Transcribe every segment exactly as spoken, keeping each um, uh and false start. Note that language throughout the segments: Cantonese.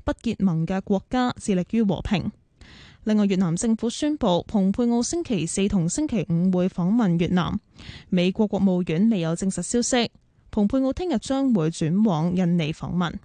不結盟嘅國家，致力於和平。另外，越南政府宣布，蓬佩奧星期四同星期五會訪問越南。美國國務院未有證實消息。蓬佩奧聽日將會轉往印尼訪問。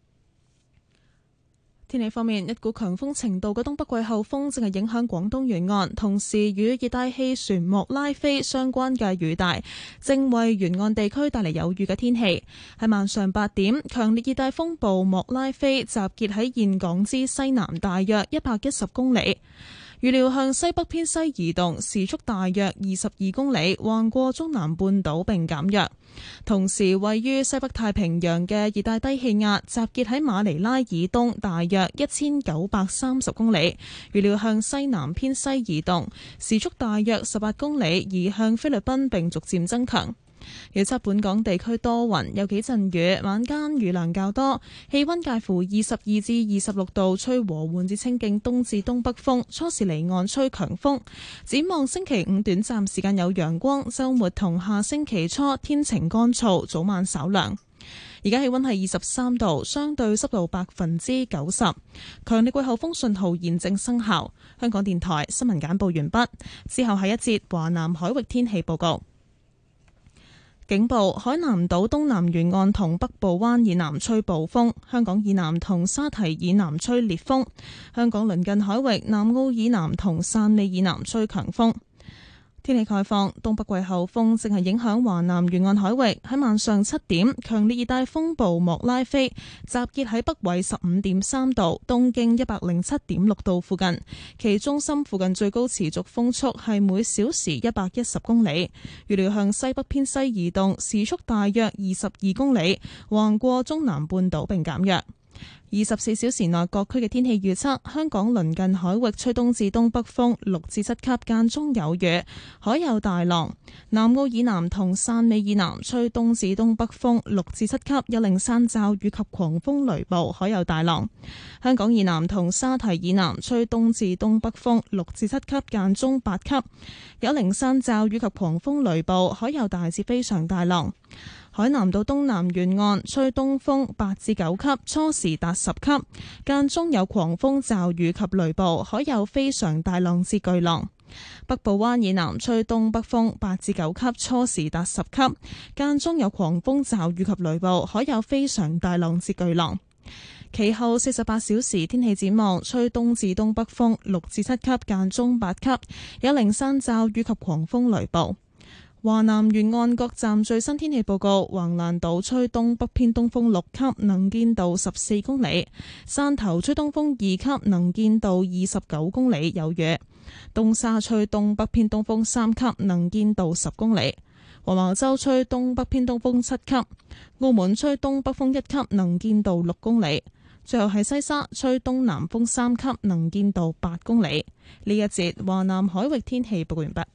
天氣方面，一股強風程度嘅東北季候風正係影響廣東沿岸，同時與熱帶氣旋莫拉菲相關嘅雨帶正為沿岸地區帶嚟有雨嘅天氣。喺晚上八點，強烈熱帶風暴莫拉菲集結喺峴港之西南大約一百一十公里，預料向西北偏西移動，時速大約二十二公里，橫過中南半島並減弱。同時，位於西北太平洋嘅熱帶低氣壓集結喺馬尼拉以東大約一千九百三十公里，預料向西南偏西移動，時速大約十八公里，移向菲律賓並逐漸增強。預測本港地區多雲，有幾陣雨，晚間雨量較多，氣溫介乎二十二至二十六度，吹和緩至清勁東至東北風，初時離岸吹強風。展望星期五短暫時間有陽光，週末同下星期初天晴乾燥，早晚稍涼。而家氣溫係二十三度，相對濕度百分之九十，強烈季候風信號現正生效。香港電台新聞簡報完畢，之後係一節華南海域天氣報告。警報：海南島東南沿岸同北部灣以南吹暴風，香港以南同沙堤以南吹烈風，香港鄰近海域南澳以南同汕尾以南吹強風。天氣概況：東北季候風正係影響華南沿岸海域。喺晚上七點，強烈熱帶風暴莫拉菲集結喺北緯十五點三度、東經一百零七點六度附近，其中心附近最高持續風速係每小時一百一十公里，預料向西北偏西移動，時速大約二十二公里，橫過中南半島並減弱。二十四小時內各區嘅天氣預測：香港鄰近海域吹東至東北風六至七級，間中有雨，海有大浪；南澳以南同汕尾以南吹東至東北風六至七級，有零散驟雨及狂風雷暴，海有大浪。香港以南同沙堤以南吹東至東北風六至七級，間中八級，有零散驟雨及狂風雷暴，海有大至非常大浪。海南島東南沿岸吹東風八至九級，初時達十級，間中有狂風驟雨及雷暴，海有非常大浪至巨浪。北部灣以南吹東北風八至九級，初時達十級，間中有狂風驟雨及雷暴，海有非常大浪至巨浪。其後四十八小時天氣展望：吹東至東北風六至七級，間中八級，有零散驟雨及狂風雷暴。華南沿岸各站最新天氣報告：橫瀾島吹東北偏東風六級，能見度十四公里；汕頭吹東風二級，能見度二十九公里，有雨；東沙吹東北偏東風三級，能見度十公里；黃茅洲吹東北偏東風七級；澳門吹東北風一級，能見度六公里；最後係西沙吹東南風三級，能見度八公里。呢一節華南海域天氣報告完畢。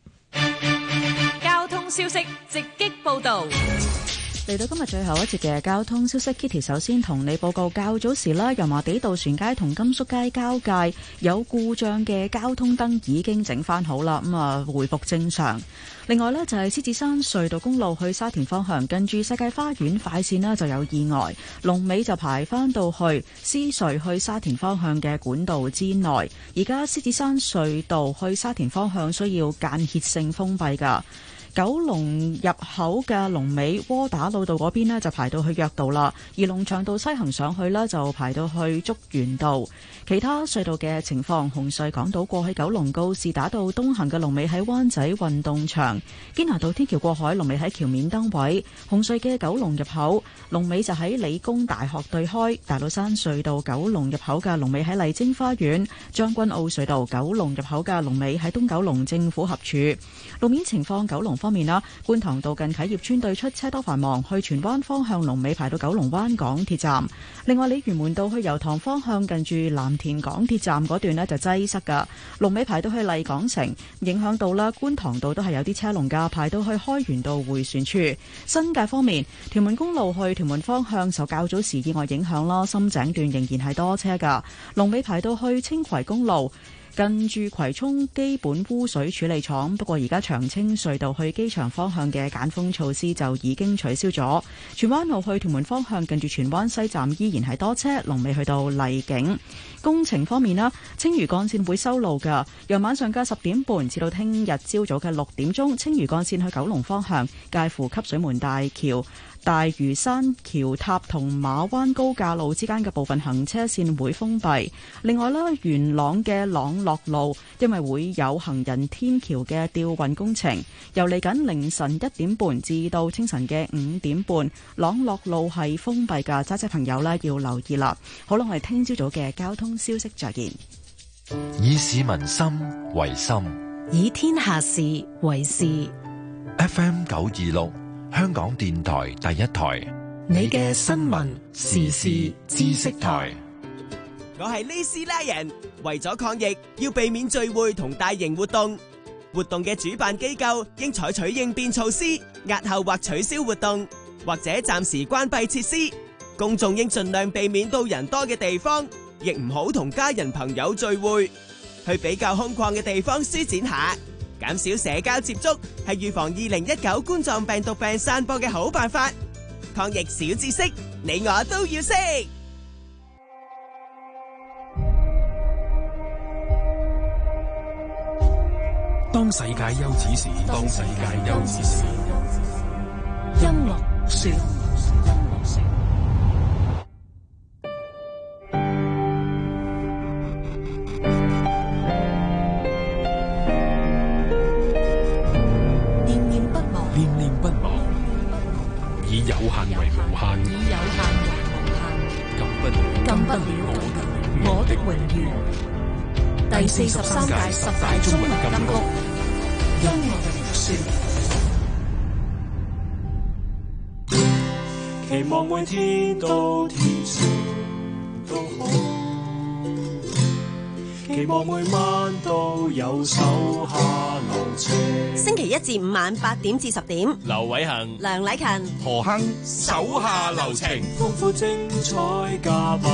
消息直擊報道， 嚟到今日最後一節嘅交通消息 ，Kitty 首先同你報告，較早時啦，油麻地道船街同甘肅街交界有故障嘅交通燈已經整翻好啦，咁啊回復正常。另外呢，就係獅子山隧道公路去沙田方向，近住世界花園快線呢就有意外，龍尾就排翻到去獅隧去沙田方向嘅管道之內。而家獅子山隧道去沙田方向需要間歇性封閉噶。九龍入口嘅龍尾窩打老道嗰邊呢就排到去約道啦，而龍翔道西行上去呢就排到去竹園道。其他隧道嘅情況，紅隧港島過去九龍告士打道東行嘅龍尾喺灣仔運動場，堅拿道天橋過海龍尾喺橋面燈位。紅隧嘅九龍入口龍尾就喺理工大學對開。大老山隧道九龍入口嘅龍尾喺麗晶花園。將軍澳隧道九龍入口嘅龍尾喺東九龍政府合署。路面情況，九龍方面啦，觀塘道近啟業村對出車多繁忙，去荃灣方向龍尾排到九龍灣港鐵站。另外，鯉魚門道去油塘方向近住藍田港鐵站嗰段呢就擠塞噶，龍尾排到去麗港城，影響到啦觀塘道都係有啲車龍噶，排到去開源道迴旋處。新界方面，屯門公路去屯門方向受較早時意外影響啦，深井段仍然係多車噶，龍尾排到去青葵公路。 近住葵涌基本污水處理廠。不過而家長青隧道去機場方向嘅解封措施就已經取消咗。荃灣路去屯門方向近住荃灣西站依然係多車，龍尾去到荔景。工程方面啦，青嶼幹線會修路㗎，由晚上嘅十點半至到聽日朝早嘅六點鐘，青嶼幹線去九龍方向介乎汲水門大橋、大嶼山橋塔同馬灣高架路之間嘅部分行車線會封閉。另外啦，元朗嘅朗樂路因為會有行人天橋嘅吊運工程，由嚟緊凌晨一點半至到清晨嘅五點半，朗樂路係封閉㗎，揸車朋友呢要留意啦。好啦，我哋聽朝早嘅交通消息再見。 以市民心為心， 以天下事為事。 F M 九二六。香港電台第一台， 你嘅新聞時事知識台。 我係呢斯拉人，為咗抗疫，要避免聚會同大型活動。活動嘅主辦機構應採取應變措施，押後或取消活動，或者暫時關閉設施。公眾應盡量避免到人多嘅地方，亦唔好同家人朋友聚會，去比較空曠嘅地方舒展下。減少社交接觸係預防二零一九冠狀病毒病散播嘅好辦法。抗疫小知識，你我都要識。 當世界休止時，當世界休止時， 音樂說。 有限為無限， 以有限為無限， 禁不了， 禁不了我的榮譽。第四十三屆十大中文金曲，音樂說。 期望每天都天晴都好，期望每晚都有手下留情。 星期一至五晚八點至十點， 劉偉恒、 梁禮勤、 何亨手下留情， 豐富精彩嘉賓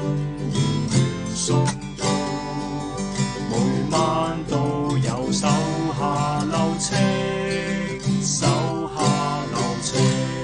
現宿，每晚都有手下留情，手下留情。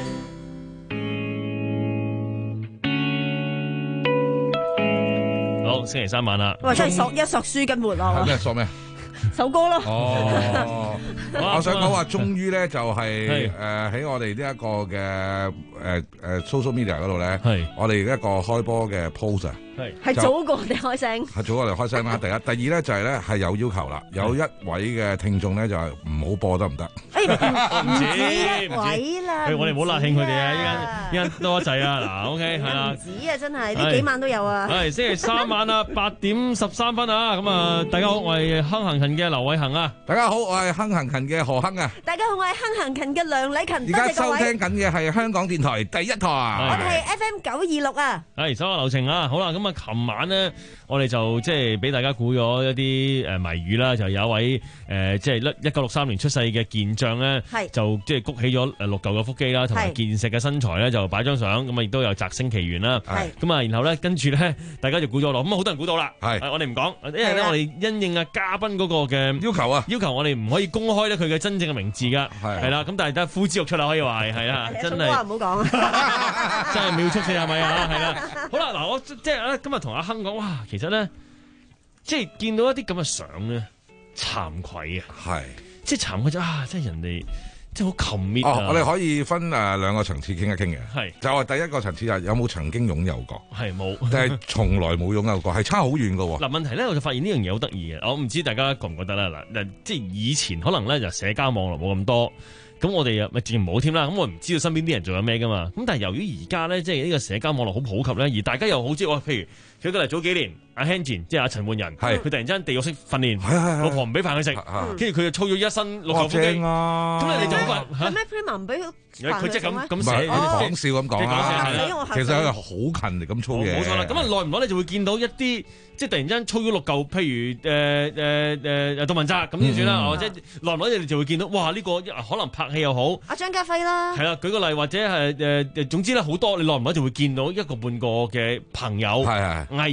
好，星期三晚啦。 哇！真係索一索書跟活咯。 係咩？索咩？ 首歌咯。 哦，我想講話，終於咧就係誒喺我哋呢一個嘅誒誒 social media 嗰度咧，係我哋一個開波嘅 post 啊。 係係早過我哋開聲，係早過我哋開聲啦。第一，第二咧就係咧係有要求啦，有一位嘅聽眾咧就係唔好播得唔得？ 誒唔止一位啦， 我哋唔好辣興佢哋啊！依家依家多一滯啊！嗱 ，OK 係啦， 唔止啊，真係呢幾晚都有啊。 係星期三晚啊，八點十三分啊！咁啊，大家好，我係亨行勤嘅劉偉恒啊！ 大家好，我係亨行勤嘅何亨啊！ 大家好，我係亨行勤嘅梁禮勤。 而家收聽緊嘅係香港電台第一台， 我哋係 F M 九二六啊。 係手下留情啊！好啦，咁啊，琴晚咧，我哋就即係俾大家估咗一啲誒謎語啦，就有一位誒即係一九六三年出世嘅健將咧，就即係谷起咗誒六嚿嘅腹肌啦，同埋健碩嘅身材咧，就擺張相，咁啊亦都有摘星奇緣啦。咁啊，然後咧跟住咧，大家就估咗落，咁啊好多人估到啦。係，我哋唔講，因為咧我哋因應啊嘉賓嗰個嘅要求啊， 要求我哋唔可以公開咧佢嘅真正嘅名字噶，係啦，咁但係得呼之欲出啦，可以話係啦，真係。 唔好講， 真係秒速四十米啊，係啦。好啦，嗱我即係咧今日同阿亨講，哇，其實咧即係見到一啲咁嘅相咧，慚愧啊，係，即係慚愧咗啊，即係人哋。即係好 commit 啊！ 哦，我哋可以分誒兩個層次傾一傾嘅。係就係第一個層次係有冇曾經擁有過？係冇，但係從來冇擁有過，係差好遠㗎喎。嗱，問題咧，我就發現呢樣嘢好得意嘅。我唔知大家覺唔覺得啦。嗱，即係以前可能咧就社交網絡冇咁多，咁我哋又咪自然冇添啦。咁我唔知道身邊啲人做緊咩㗎嘛。咁但係由於而家咧，即係呢個社交網絡好普及咧，而大家又好知，我譬如舉個例，早幾年阿 Hanjin 即係阿陳奐仁，佢突然之間地獄式訓練，老婆唔俾飯佢食，跟住佢就操咗一身六嚿腹肌，咁你哋就好快。 咩 Prima 唔俾佢？ 佢即係咁咁寫， 講笑咁講啊！其實佢係好勤力咁操嘢。 冇錯啦，咁啊耐唔耐你就會見到一啲即係突然之間操咗六嚿，譬如誒誒誒杜汶澤咁先算啦。或者耐唔耐你就會見到，哇！呢個可能拍戲又好， 阿張家輝啦， 係啦，舉個例或者係誒誒，總之咧好多你耐唔耐就會見到一個半個嘅朋友藝人。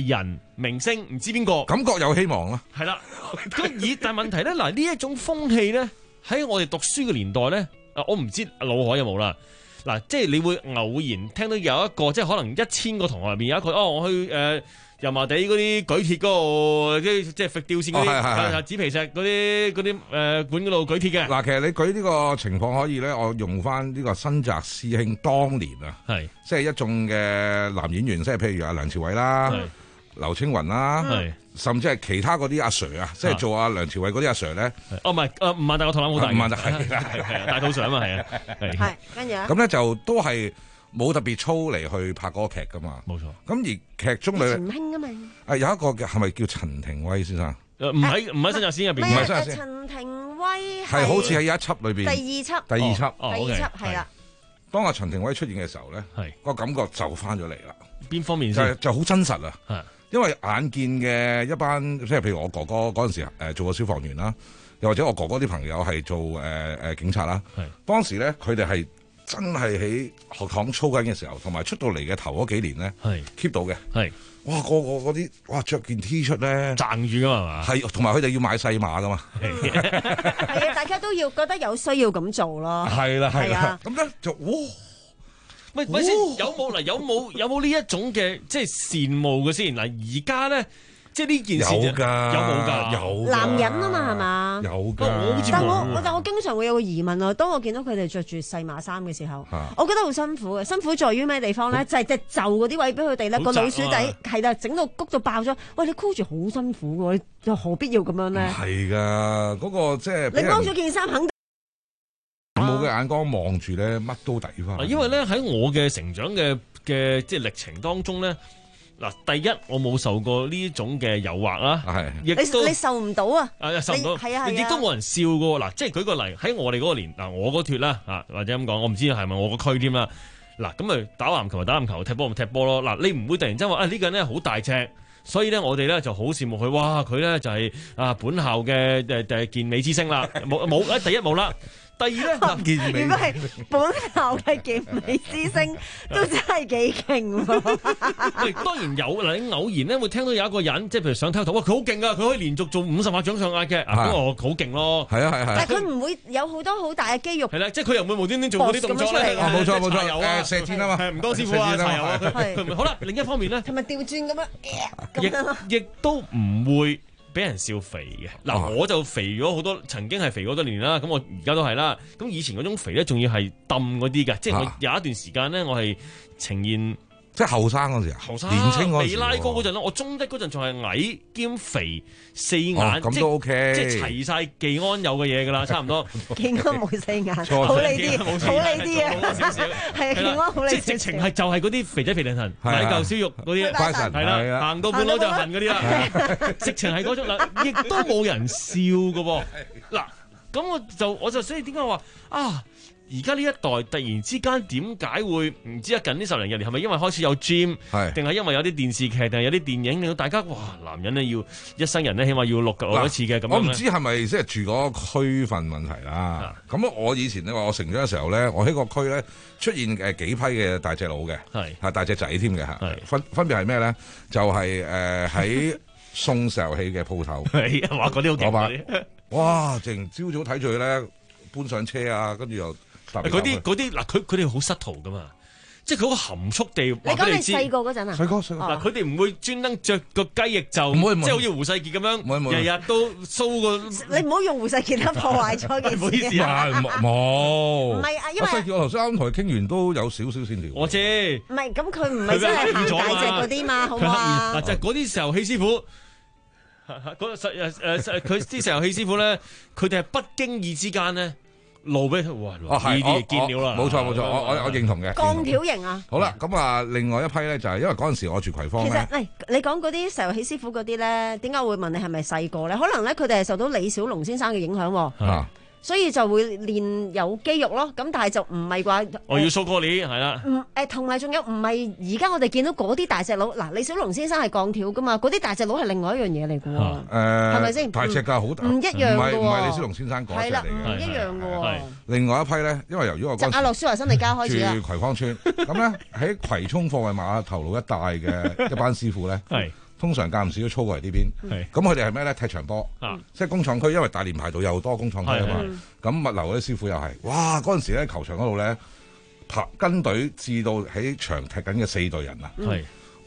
明星唔知邊個， 感覺有希望咯。 係啦，咁以但係問題咧，嗱呢一種風氣咧，喺我哋讀書嘅年代咧，啊我唔知老海有冇啦。嗱，即係你會偶然聽到有一個，即係可能一千個同學入邊有一個，哦，我去誒、呃、油麻地嗰啲舉鐵嗰度，即係揈吊線嗰啲，紙皮石嗰啲嗰啲誒館嗰度舉鐵嘅。 嗱，其實你舉呢個情況可以咧，我用翻呢個新澤師兄當年啊， 係即係一眾嘅男演員，即係譬如阿梁朝偉啦、劉青雲啦，甚至係其他嗰啲阿 Sir 啊，即係做阿梁朝偉嗰啲阿 Sir 咧。 哦，唔係，誒吳孟達個肚腩好大， 吳孟達係係大肚上啊嘛，係啊， 係跟住咁咧就都係冇特別粗嚟去拍嗰個劇噶嘛。 冇錯。 咁而劇中裏唔興啊嘛。 啊有一個嘅係咪叫陳庭威先生？ 誒唔喺唔喺新紮師入邊， 唔係新紮師。陳庭威係好似喺一輯裏邊。 第二輯。 第二輯。 第二輯係啦。 當阿陳庭威出現嘅時候咧，係個感覺就翻咗嚟啦。 邊方面先？ 就就好真實啊！因為眼見嘅一班，即係譬如我哥哥嗰陣時誒做過消防員啦，又或者我哥哥啲朋友係做誒誒、呃、警察啦。係當時咧，佢哋係真係喺學堂操緊嘅時候，同埋出到嚟嘅頭嗰幾年咧，係 keep 到嘅。係哇，個個嗰啲哇着件 T 恤咧， 撐住噶嘛， 係同埋佢哋要買細碼噶嘛。 係啊，大家都要覺得有需要咁做咯。 係啦，係啦，咁咧就哇。 喂，喂先，有冇嗱？有冇有冇呢一種嘅即係羨慕嘅先嗱？而家咧，即係呢件事有㗎， 有冇㗎？ 有男人啊嘛，係嘛？ 有㗎。 我好似但我我但我經常會有個疑問啊。當我見到佢哋着住細碼衫嘅時候， 啊、 我覺得好辛苦嘅。辛苦在於咩地方咧？就係隻袖嗰啲位俾佢哋咧，個老鼠仔係啦，整到谷到爆咗。喂，你箍住好辛苦嘅，你何必要咁樣咧？ 係㗎，嗰、那個即係你幫咗件衫肯定。 冇嘅眼光望住咧，乜都抵翻。 因為咧喺我嘅成長嘅嘅即係歷程當中咧，嗱，第一我冇受過呢種嘅誘惑啦，係，亦都你你受唔到啊， 啊受唔到， 係啊係啊， 亦都冇人笑過。嗱，即係舉個例，喺我哋嗰個年，嗱我嗰脫啦，啊或者咁講，我唔知係咪我個區添啦。嗱咁咪打籃球咪打籃球，踢波咪踢波咯。嗱你唔會突然之間話啊呢個人咧好大隻，所以咧我哋咧就好羨慕佢。哇佢咧就係啊本校嘅誒誒健美之星啦，冇冇誒第一冇啦。第二咧， 如果係本校嘅健美之星，都真係幾勁喎。 喂，當然有嗱，你偶然咧會聽到有一個人，即係譬如上體育堂，哇，佢好勁啊，佢可以連續做五十下掌上壓嘅，咁我好勁咯。 係啊係係。 但係佢唔會有好多好大嘅肌肉。 係啦，即係佢又唔會無端端做嗰啲動作咧。 冇錯冇錯， 有啊， 射箭啊嘛， 係唔多師傅啊，柴油啊，佢好啦。另一方面咧， 係咪調轉咁樣？亦亦都唔會俾人笑肥嘅。嗱，我就肥咗好多，曾經係肥咗好多年啦。咁我而家都係啦。咁以前嗰種肥咧，仲要係揼嗰啲嘅，即係我有一段時間咧，我係呈現。 即係後生嗰時啊， 後生年青嗰時， 未拉高嗰陣咯，我中一嗰陣仲係矮兼肥四眼， 咁都 OK， 即係齊晒技安有嘅嘢㗎啦，差唔多。 技安冇四眼，好你啲，好你啲啊， 少少。 係啊，技安好你。 即係直情係就係嗰啲肥仔肥靚騰，買嚿燒肉嗰啲，係啦，行到半路就痕嗰啲啦，直情係嗰種啦，亦都冇人笑㗎喎。嗱，咁我就我就所以點解話啊？而家呢一代突然之間點解會唔知啊？近呢十零廿年係咪因為開始有 gym，定係因為有啲電視劇，定係有啲電影令到大家哇，男人咧要一生人咧起碼要六六一次嘅咁樣。 我唔知係咪即係住嗰個區份問題啦。咁我以前你話我成長嘅時候咧，我喺個區咧出現誒幾批嘅大隻佬嘅，係係大隻仔添嘅嚇。分分別係咩咧？就係誒喺送石油氣嘅鋪頭。 係啊，哇！嗰啲好勁。 哇！淨朝早睇住佢咧搬上車啊，跟住又。 嗰啲嗰啲嗱，佢佢哋好失途噶嘛，即係佢好含蓄地。你講你細個嗰陣啊？ 細個細個嗱，佢哋唔會專登着個雞翼袖，即係好似胡世傑咁樣，日日都 show 個。 你唔好用胡世傑啦，破壞咗件事。 唔好意思啊， 冇。 唔係啊，因為世傑我頭先啱同佢傾完都有少少線條。 我知。 唔係，咁佢唔係真係行大隻嗰啲嘛，好唔好啊？ 嗱，就係嗰啲石油氣師傅，嗰石誒誒佢啲石油氣師傅咧，佢哋係不經意之間咧。路俾佢，哇！呢啲見料啦， 冇錯冇錯，我我我認同嘅。 鋼條型啊！ 好啦，咁啊，另外一批咧就係因為嗰陣時我住葵芳咧。 其實，你講嗰啲石油氣師傅嗰啲咧，點解會問你係咪細個咧？可能咧佢哋係受到李小龍先生嘅影響喎。啊所以就會練有肌肉咯，咁但係就唔係話我要 show 過你係啦。 唔誒，同埋仲有唔係而家我哋見到嗰啲大隻佬，嗱李小龍先生係鋼條噶嘛，嗰啲大隻佬係另外一樣嘢嚟嘅喎。誒係咪先？ 大隻㗎好大， 唔一樣嘅喎。 唔係李小龍先生嗰隻嚟嘅。 係啦，唔一樣嘅喎。 另外一批咧，因為由於我就阿諾舒華辛力加開始啦。 住葵芳村，咁咧喺葵涌貨櫃碼頭路一帶嘅一班師傅咧，係通常間唔時都操過嚟呢邊。咁佢哋係咩咧？踢場波，即係工廠區，因為大連排道又多工廠區啊嘛。咁物流嗰啲師傅又係，哇！嗰陣時咧球場嗰度咧，排跟隊至到喺場踢緊嘅四隊人啊。係。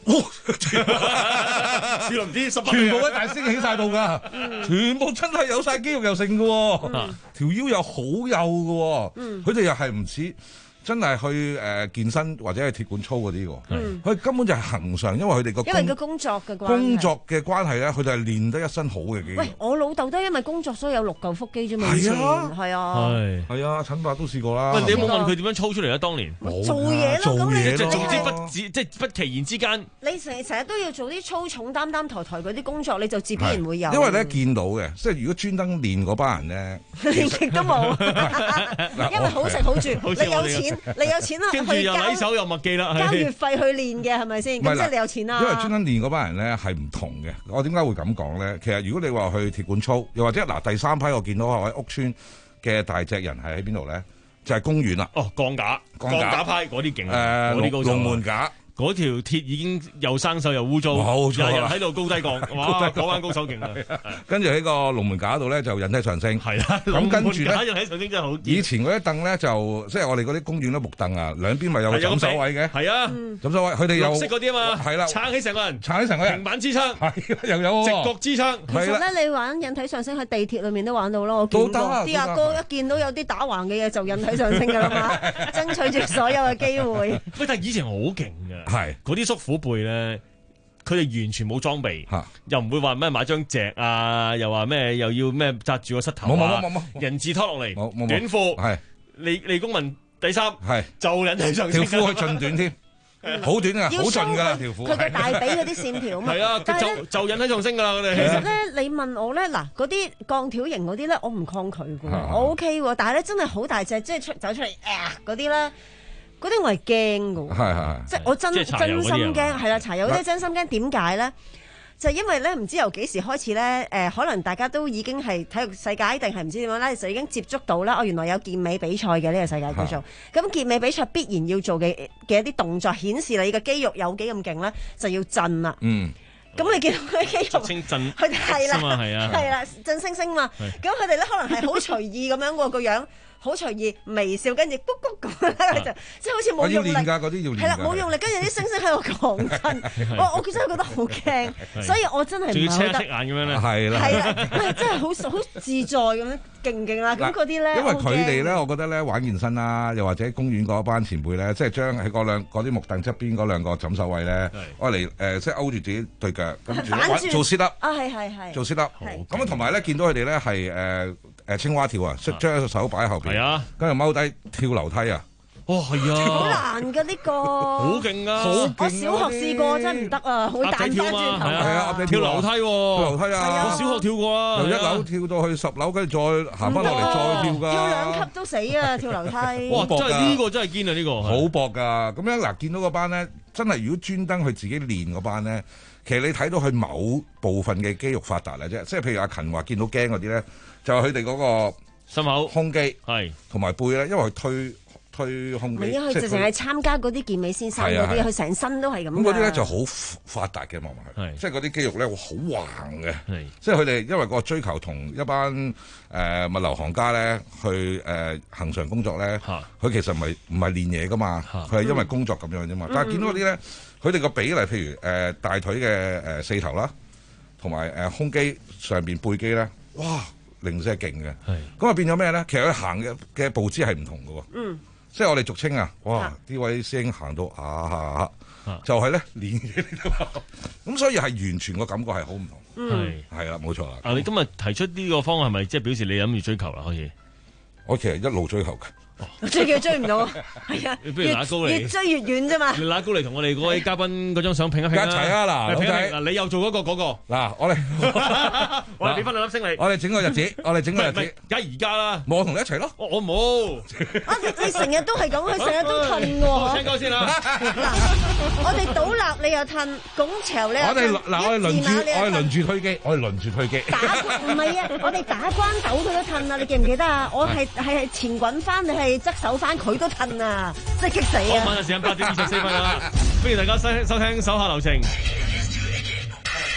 少林寺十八，全部喺大聲起晒度噶，全部真係有晒肌肉又剩噶，條腰又好幼噶，佢哋又係唔似真係去誒健身或者係鐵管操嗰啲喎，佢根本就係恒常，因為佢哋個因為個工作嘅關係工作嘅關係咧，佢哋係練得一身好嘅肌肉。 喂，我老豆都因為工作所以有六嚿腹肌啫嘛，以前係啊， 係係啊，陳伯都試過啦。 喂，你有冇問佢點樣操出嚟啊？當年做嘢咯，咁你總之不止即係不其然之間， 你成成日都要做啲粗重擔擔抬抬嗰啲工作，你就自必然會有。 因為咧見到嘅，即係如果專登練嗰班人咧， 連極都冇，因為好食好住，你有錢，你有錢啦。 跟住又禮手又默記啦， 交月費去練嘅係咪先？咁即係你有錢啦。 因為專登練嗰班人咧係唔同嘅。我點解會咁講咧？其實如果你話去鐵管操，又或者嗱第三批我見到喺屋村嘅大隻人係喺邊度咧？就係公園啦。 哦，鋼架、鋼架派嗰啲勁， 誒， 嗰啲高手。 龍門架。 嗰條鐵已經又生鏽又污糟，日日喺度高低槓，哇！嗰班高手勁啊！ 跟住喺個龍門架度咧就引體上升， 係啦。 咁跟住咧， 引體上升真係好。 以前嗰啲凳咧就即係我哋嗰啲公園啲木凳啊，兩邊咪有個枕手位嘅， 係啊， 枕手位佢哋有綠色嗰啲啊嘛，係啦，撐起成個人， 撐起成個人， 平板支撐， 係又有直角支撐。 其實咧，你玩引體上升喺地鐵裏面都玩到咯，我見過啲阿哥一見到有啲打橫嘅嘢就引體上升㗎啦嘛，爭取住所有嘅機會。 喂，但係以前好勁㗎， 係嗰啲叔虎輩咧，佢哋完全冇裝備，又唔會話咩買張席啊，又話咩又要咩紮住個膝頭啊，人字拖落嚟，短褲，係利利公民第三，係就引體上升， 條褲去盡短添，好短啊，好盡㗎啦條褲， 佢個大髀嗰啲線條啊嘛， 係啊，就就引體上升㗎啦，我哋。 其實咧，你問我咧，嗱嗰啲鋼條型嗰啲咧，我唔抗拒㗎，我 OK 喎，但係咧真係好大隻，即係出走出嚟誒嗰啲咧。嗰啲我係驚㗎， 係係即係我真真心驚，係啦，柴油嗰啲真心驚。點解咧？就因為咧，唔知由幾時開始咧，誒、呃，可能大家都已經係體育世界定係唔知點樣咧，就已經接觸到啦。哦，原來有健美比賽嘅呢、呢個世界叫做，咁健美比賽必然要做嘅嘅一啲動作，顯示你嘅肌肉有幾咁勁咧，就要震啦。嗯。咁你見到佢肌肉，佢哋係啦，係啦，震星星嘛。咁佢哋咧可能係好隨意咁樣喎個樣。好隨意微笑，跟住卜卜咁咧就，即係好似冇用力。 要練㗎，嗰啲要練㗎。 係啦，冇用力，跟住啲星星喺度狂震，我我真係覺得好驚，所以我真係唔係好得。 仲要眼咁樣咧？ 係啦。 係啦，唔係真係好好自在咁樣，勁唔勁啦？咁嗰啲咧， 因為佢哋咧，我覺得咧玩健身啦，又或者公園嗰班前輩咧，即係將喺嗰兩嗰啲木凳側邊嗰兩個枕手位咧，愛嚟誒，即係勾住自己對腳，跟住做 sit up。 啊，係係係。 做 sit up。咁啊，同埋咧見到佢哋咧係誒。誒青蛙跳啊，將隻手擺喺後邊，啊，跟住踎低跳樓梯啊！ 哦，係啊， 好難㗎呢個， 好勁啊！ 我小學試過真係唔得啊，好彈翻轉頭。 係啊， 跳樓梯喎， 跳樓梯啊！ 我小學跳過啊， 由一樓跳到去十樓，跟住再行翻落嚟再跳㗎。 跳兩級都死啊！跳樓梯。 哇！真係呢個真係堅啊！呢個好薄㗎。咁樣嗱，見到嗰班咧，真係如果專登去自己練嗰班咧，其實你睇到佢某部分嘅肌肉發達啦啫。即係譬如阿勤話見到驚嗰啲咧。就係佢哋嗰個心口、 胸肌係同埋背咧，因為佢推推胸肌， 唔係啊！佢直情係參加嗰啲健美先生嗰啲，佢成身都係咁。 咁嗰啲咧就好發達嘅，望埋去，即係嗰啲肌肉咧會好橫嘅，即係佢哋因為個追求同一班誒、呃、物流行家咧去誒恆、呃、常工作咧，佢其實唔係唔係練嘢噶嘛，佢係因為工作咁樣啫嘛。嗯、但係見到嗰啲咧，佢哋個比例，譬如誒、呃、大腿嘅誒、呃、四頭啦，同埋誒胸肌上邊背肌咧，哇！零舍勁嘅，咁啊變咗咩咧？其實佢行嘅嘅步姿係唔同嘅喎，嗯，即係我哋俗稱啊，哇！呢位師兄行到啊，啊就係咧練嘢呢度，咁所以係完全個感覺係好唔同，係係啦，冇錯啦。 啊，你今日提出呢個方案係咪即係表示你諗住追求啦？可以， 我其實一路追求嘅。 追佢追唔到，係啊， 不如拿高嚟， 越追越遠啫嘛。 你拿高嚟同我哋嗰位嘉賓嗰張相拼一拼啦。 一齊啊嗱， 拼一拼嗱，你又做嗰個嗰個嗱， 我哋我哋俾翻兩粒星你。 我哋整個日子，我哋整個日子， 梗係而家啦。 我同你一齊咯。 我冇。 啊，你成日都係咁，佢成日都褪喎。 聽歌先啦。 嗱，我哋倒立你又褪，拱橋你又褪。 我哋嗱，我哋輪住，我哋輪住推機，我哋輪住推機。 打唔係啊，我哋打關斗佢都褪啊！你記唔記得啊？我係係係前滾翻，你係側手翻，佢都褪啊！真係激死啊！ 好，晚嘅時間八點二十四分啦，歡迎大家收收聽手下留情。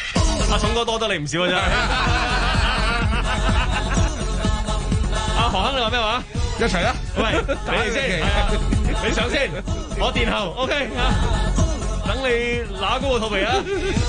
阿聰哥多得你唔少啊真係。阿何亨你話咩話？ 一齊啦！ 喂，你嚟先，你上先，我殿後 ，OK 啊，等你揦高個肚皮啊！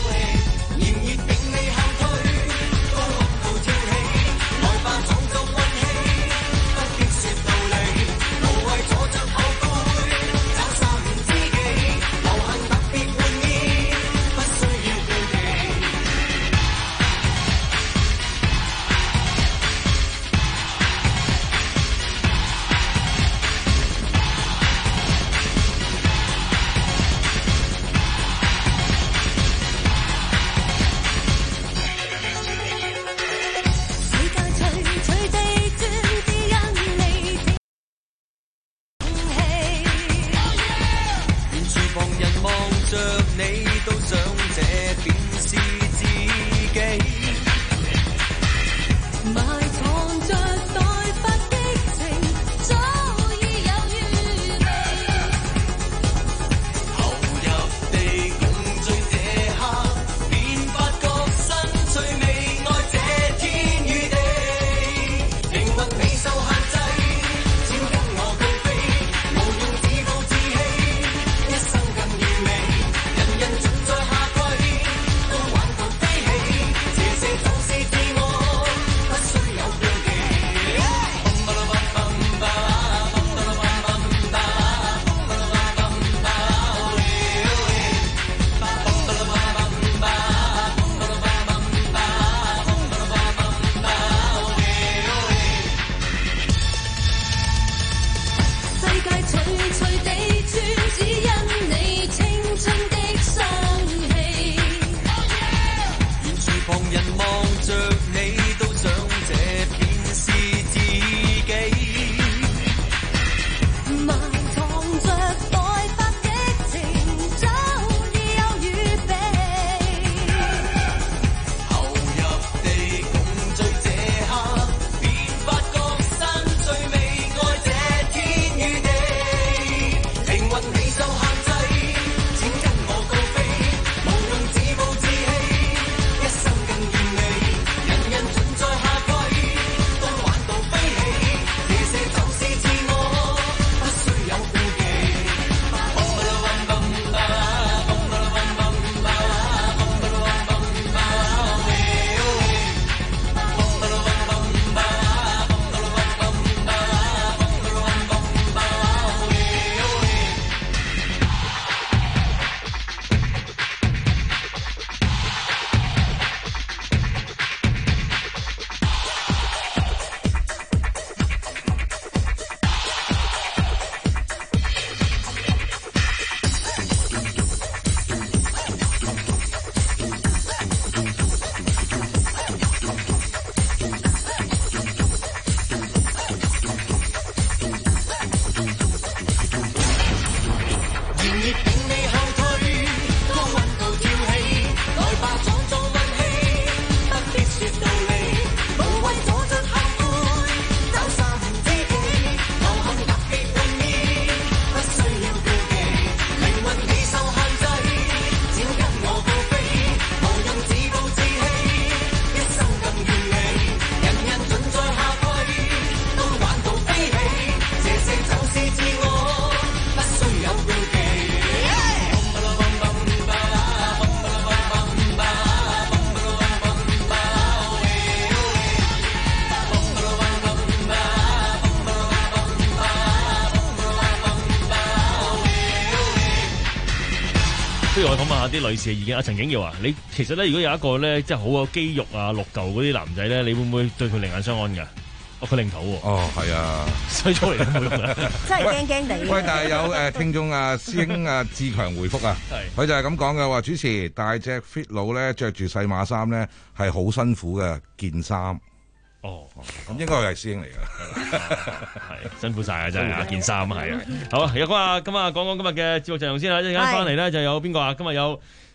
不如我訪問下啲女士嘅意見。阿陳景耀啊，你其實咧，如果有一個咧，即係好有肌肉啊、六嚿嗰啲男仔咧，你會唔會對佢另眼相安㗎？哦，佢領土喎。哦，係啊，衰咗嚟都冇用啦。 真係驚驚地。 喂，但係有誒聽眾啊，師兄啊，志強回覆啊，佢就係咁講嘅話，主持大隻 fit 佬咧，着住細碼衫咧係好辛苦嘅件衫。哦，咁應該係師兄嚟㗎， 係辛苦晒啊！真係件衫係啊。好啊，有咁啊，咁啊，講講今日嘅節目陣容先啦。一陣間翻嚟咧就有邊個啊？今日有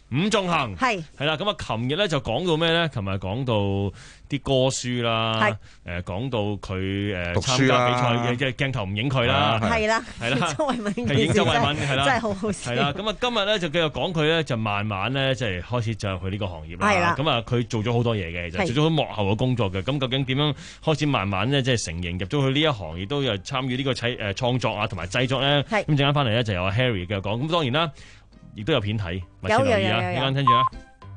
伍仲衡係係啦，咁啊，琴日咧就講到咩咧？琴日講到啲歌書啦，誒講到佢誒參加比賽嘅，即係鏡頭唔影佢啦， 係啦， 係啦， 周慧敏係影周慧敏係啦， 真係好好笑。 係啦，咁啊今日咧就繼續講佢咧，就慢慢咧即係開始進入佢呢個行業啦。 係啦， 咁啊佢做咗好多嘢嘅，其實做咗好幕後嘅工作嘅。咁究竟點樣開始慢慢咧即係承認入咗去呢一行，亦都有參與呢個製誒創作啊同埋製作咧？咁陣間翻嚟咧就有阿 Harry 繼續講。咁當然啦。亦都有片睇，密切留意啊！陣間聽住啊！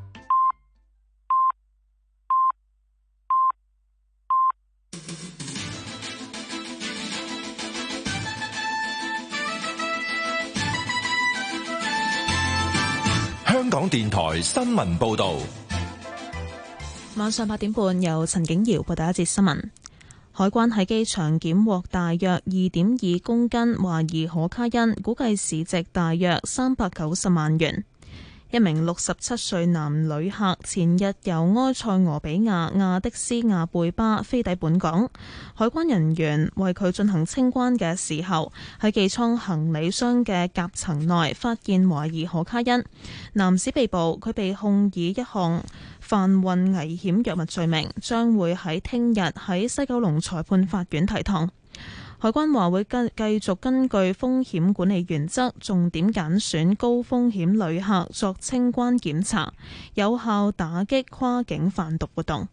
香港電台新聞報導， 晚上八點半由陳景瑤報第一節新聞。海關喺機場檢獲大約二點二公斤懷疑可卡因，估計市值大約三百九十萬元。一名六十七歲男旅客前日由埃塞俄比亞亞的斯亞貝巴飛抵本港，海關人員為佢進行清關嘅時候，喺寄艙行李箱嘅夾層內發現懷疑可卡因。男子被捕，佢被控以一項販運危險藥物罪名，將會喺聽日喺西九龍裁判法院提堂。海關話會繼繼續根據風險管理原則，重點揀選高風險旅客作清關檢查，有效打擊跨境販毒活動。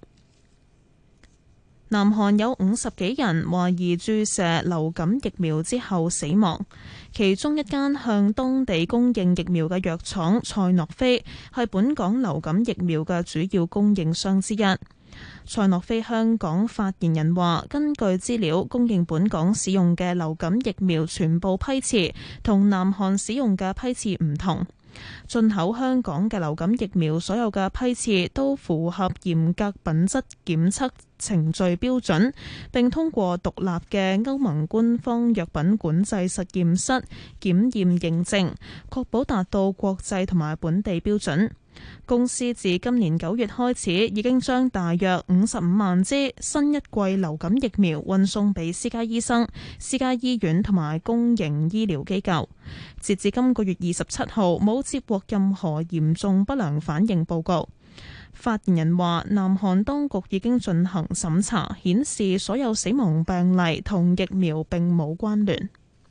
南韓有五十幾人懷疑注射流感疫苗之後死亡，其中一間向當地供應疫苗嘅藥廠賽諾菲係本港流感疫苗嘅主要供應商之一。賽諾菲香港發言人話，根據資料，供應本港使用嘅流感疫苗全部批次同南韓使用嘅批次唔同。進口香港嘅流感疫苗所有嘅批次都符合嚴格品質檢測程序標準，並通過獨立嘅歐盟官方藥品管制實驗室檢驗認證，確保達到國際同埋本地標準。公司自今年九月開始，已經將大約五十五萬支新一季流感疫苗運送俾私家醫生、私家醫院同埋公營醫療機構。截至今個月二十七號，冇接獲任何嚴重不良反應報告。發言人話，南韓當局已經進行審查，顯示所有死亡病例同疫苗並冇關聯。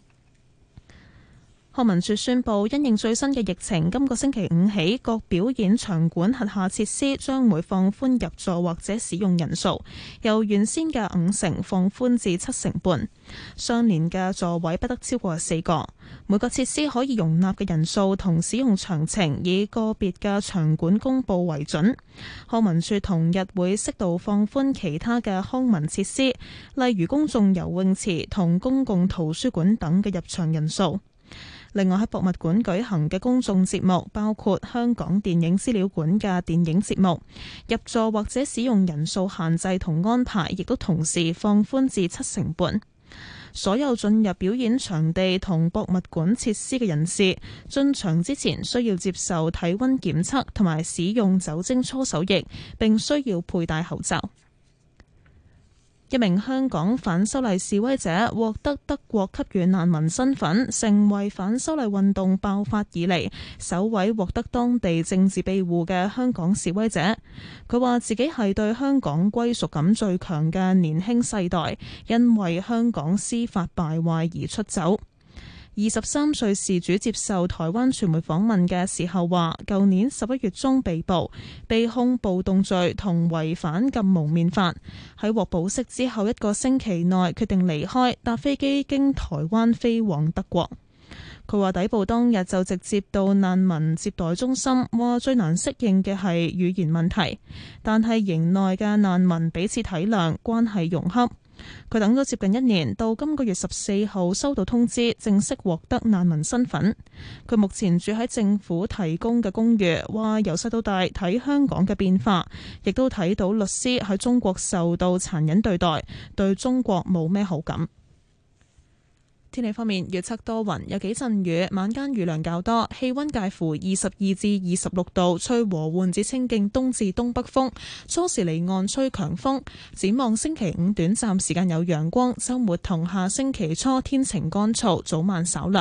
康文署宣布，因應最新嘅疫情，今個星期五起，各表演場館轄下設施將會放寬入座或者使用人數，由原先嘅五成放寬至七成半。相連嘅座位不得超過四個。每個設施可以容納嘅人數同使用詳情，以個別嘅場館公佈為準。康文署同日會適度放寬其他嘅康文設施，例如公眾游泳池同公共圖書館等嘅入場人數。另外喺博物館舉行嘅公眾節目，包括香港電影資料館嘅電影節目，入座或者使用人數限制同安排，亦都同時放寬至七成半。所有進入表演場地同博物館設施嘅人士，進場之前需要接受體溫檢測同埋使用酒精搓手液，並需要佩戴口罩。一名香港反修例示威者獲得德國給予難民身份，成為反修例運動爆發以嚟首位獲得當地政治庇護嘅香港示威者。佢話自己係對香港歸屬感最強嘅年輕世代，因為香港司法敗壞而出走。二十三歲事主接受台灣傳媒訪問嘅時候話，舊年十一月中被捕，被控暴動罪同違反禁蒙面法。喺獲保釋之後一個星期內決定離開，搭飛機經台灣飛往德國。佢話抵埗當日就直接到難民接待中心，話最難適應嘅係語言問題，但係營內嘅難民彼此體諒，關係融洽。佢等咗接近一年，到今個月十四號收到通知，正式獲得難民身份。佢目前住喺政府提供嘅公寓，話由細到大睇香港嘅變化，亦都睇到律師喺中國受到殘忍對待，對中國冇咩好感。天氣方面，預測多雲，有幾陣雨，晚間雨量較多，氣溫介乎二十二至二十六度，吹和緩至清勁東至東北風，初時離岸吹強風。展望星期五短暫時間有陽光，週末同下星期初天晴乾燥，早晚稍涼。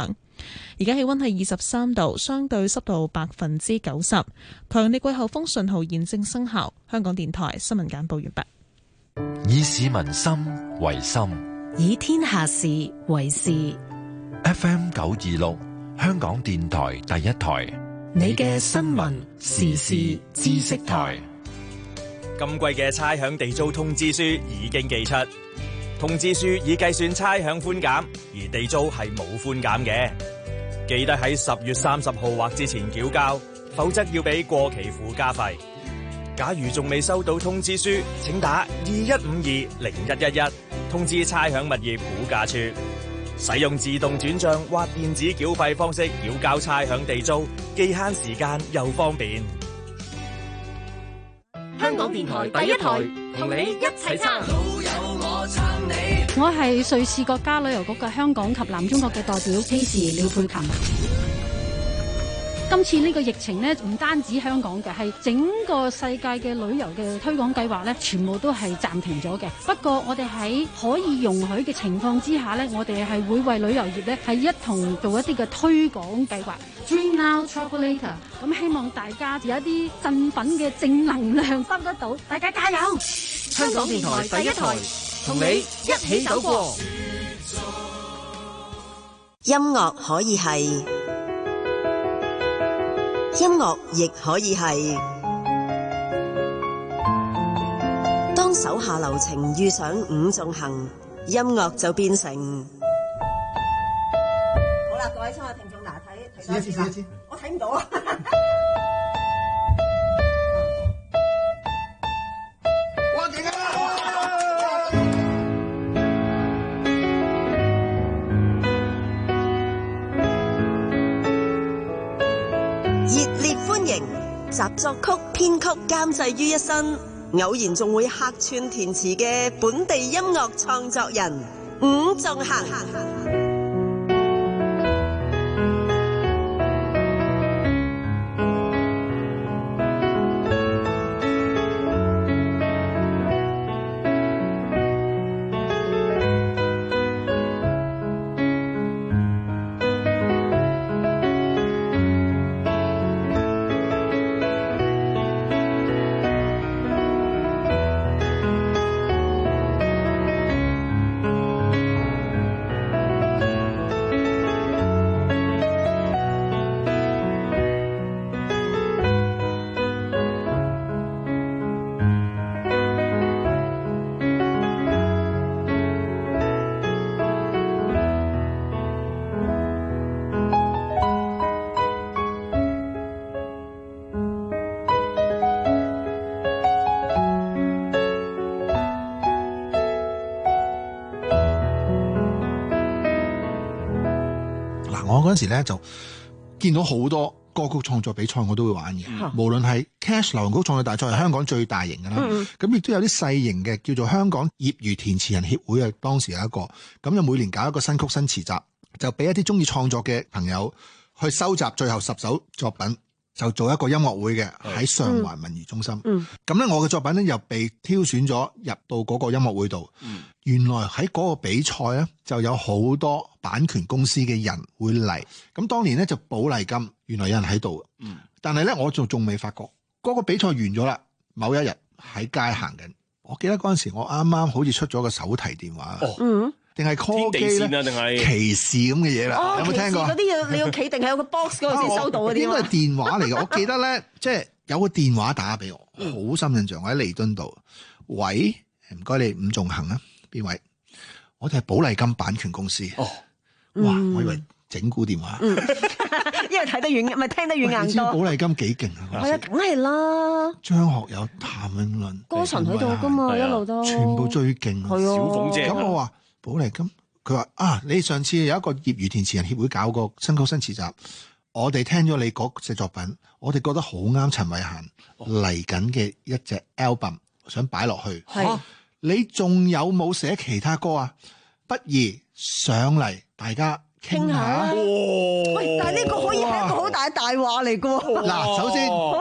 而家氣溫係二十三度，相對濕度百分之九十。強烈季候風信號現正生效。香港電台新聞簡報完畢。 以市民心為心， 以天下事為事。 F M 九二六，香港電台第一台， 你嘅新聞時事知識台。 今季嘅差餉地租通知書已經寄出，通知書已計算差餉寬減，而地租係冇寬減嘅。記得喺十月三十號或之前繳交，否則要俾過期附加費。假如仲未收到通知書，請打二一五二零一一一通知差餉物業估價處。使用自動轉賬或電子繳費方式繳交差餉地租，既慳時間又方便。 香港電台第一台，同你一齊撐。 我係瑞士國家旅遊局嘅香港及南中國嘅代表 Casey 廖佩琴。今次呢個疫情呢，唔單止香港嘅，係整個世界嘅旅遊嘅推廣計劃呢，全部都係暫停咗嘅。不過我哋喺可以容許嘅情況之下呢，我哋係會為旅遊業呢係一同做一啲嘅推廣計劃。Dream Now Travel Later， 咁希望大家有一啲振奮嘅正能量收得到，大家加油！ 香港電台第一台，同你一起走過。 音樂可以係，音樂亦可以係。當手下留情遇上伍仲衡，音樂就變成。 好啦，各位親愛聽眾，嗱睇睇試一次，試一次， 我睇唔到啊！ 哇，勁啊！ 熱烈歡迎集作曲、編曲、監製於一身，偶然仲會客串填詞嘅本地音樂創作人伍仲衡。 我嗰陣時咧就見到好多歌曲創作比賽，我都會玩嘅。嗯、無論係 Cash 流行曲創作大賽係香港最大型嘅啦，咁亦都有啲細型嘅叫做香港業餘填詞人協會啊，當時有一個咁就每年搞一個新曲新詞集，就俾一啲中意創作嘅朋友去收集最後十首作品，就做一個音樂會嘅喺上環文娛中心。咁咧、嗯嗯、我嘅作品咧又被挑選咗入到嗰個音樂會度。嗯、原來喺嗰個比賽咧就有好多版權公司嘅人會嚟。咁當年咧就寶麗金原來有人喺度。嗯、但係咧我就仲未發覺嗰個比賽完咗啦。某一日喺街行緊，我記得嗰陣時我啱啱好似出咗個手提電話。哦嗯定係 call 機咧，定係歧視咁嘅嘢啦？ 哦、有冇聽過？嗰啲要你要企定喺有個 box 嗰度先收到嗰啲。 應該係電話嚟嘅。我記得咧，即係有個電話打俾我，好深印象。我喺彌敦道，喂，唔該你伍仲衡啊？邊位？我哋係寶麗金版權公司。哦，哇！嗯、我以為整蠱電話， 嗯、因為睇得遠，唔係聽得遠硬多。 你知寶麗金幾勁啊？ 係啊，梗係啦。 張學友、譚詠麟、 歌神喺度㗎嘛，一路都全部最勁。 係啊， 小鳳姐。 咁我話。寶麗金，佢話啊，你上次有一個業餘填詞人協會搞個新曲新詞集，我哋聽咗你嗰隻作品，我哋覺得好啱陳慧嫻嚟緊嘅一隻 album， 想擺落去。係、啊，你仲有冇寫其他歌啊？不如上嚟大家傾下。 喂，但係呢個可以係一個好大嘅大話嚟噶。 嗱，首先好驚，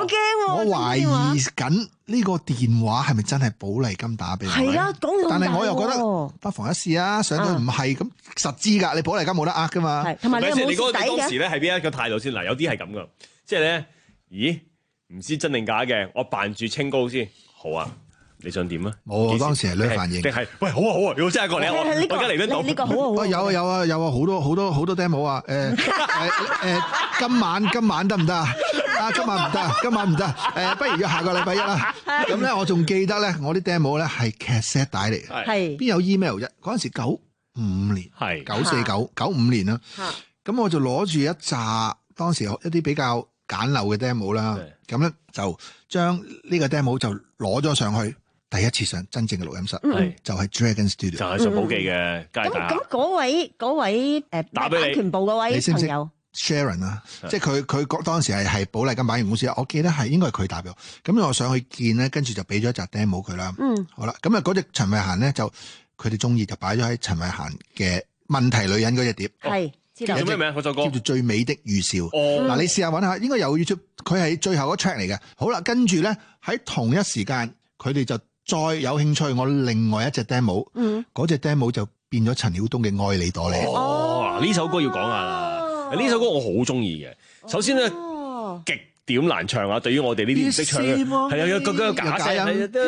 我懷疑緊呢個電話係咪真係寶麗金打俾我？ 係啊，講到但係我又覺得不妨一試啊！上到唔係咁實知㗎，你寶麗金冇得呃㗎嘛。 係，同埋你有冇你嗰底嘅？ 當時咧係邊一個態度先？嗱，有啲係咁噶，即係咧，咦？唔知真定假嘅，我扮住清高先。好啊，你想點啊？ 冇，當時係女反應。 定係喂，好啊好啊，如果真係過嚟，我我而家嚟得到。 呢個好啊好啊。 有啊有啊有啊，好多好多好多 demo 啊！誒誒誒，今晚今晚得唔得啊？啊，今晚唔得，今晚唔得。誒，不如約下個禮拜一啦。咁咧，我仲記得咧，我啲 demo 咧係 cassette 帶嚟嘅。 係。邊有 email 啫？嗰陣時九五年， 係九四九九五年啦。咁我就攞住一紮當時一啲比較簡陋嘅 demo 啦。咁咧就將呢個 demo 就攞咗上去，第一次上真正嘅錄音室， 嗯、 就係 Dragon Studio， 就係順寶記嘅街咁咁嗰位嗰位誒版權部嗰位朋友 Sharon 啊，即係佢佢當時係係寶麗金版權公司，我記得係應該係佢打俾我，咁我上去見咧，跟住就俾咗一集 demo 佢啦。嗯，好啦，咁啊嗰隻陳慧嫻咧就佢哋中意就擺咗喺陳慧嫻嘅問題女人嗰隻碟。係、哦。 叫咩名？嗰首歌叫做最美的預兆。 哦， 嗱，你試下揾下，應該有 YouTube，佢係最後嗰 track 嚟嘅。好啦，跟住咧喺同一時間，佢哋就再有興趣我另外一隻 demo，嗯，嗰隻 demo 就變咗陳曉東嘅愛你朵莉。 哦，嗱呢首歌要講下啦，呢首歌我好中意嘅。首先咧，極點難唱啊！對於我哋呢啲唔識唱嘅，係啊，有個個假聲，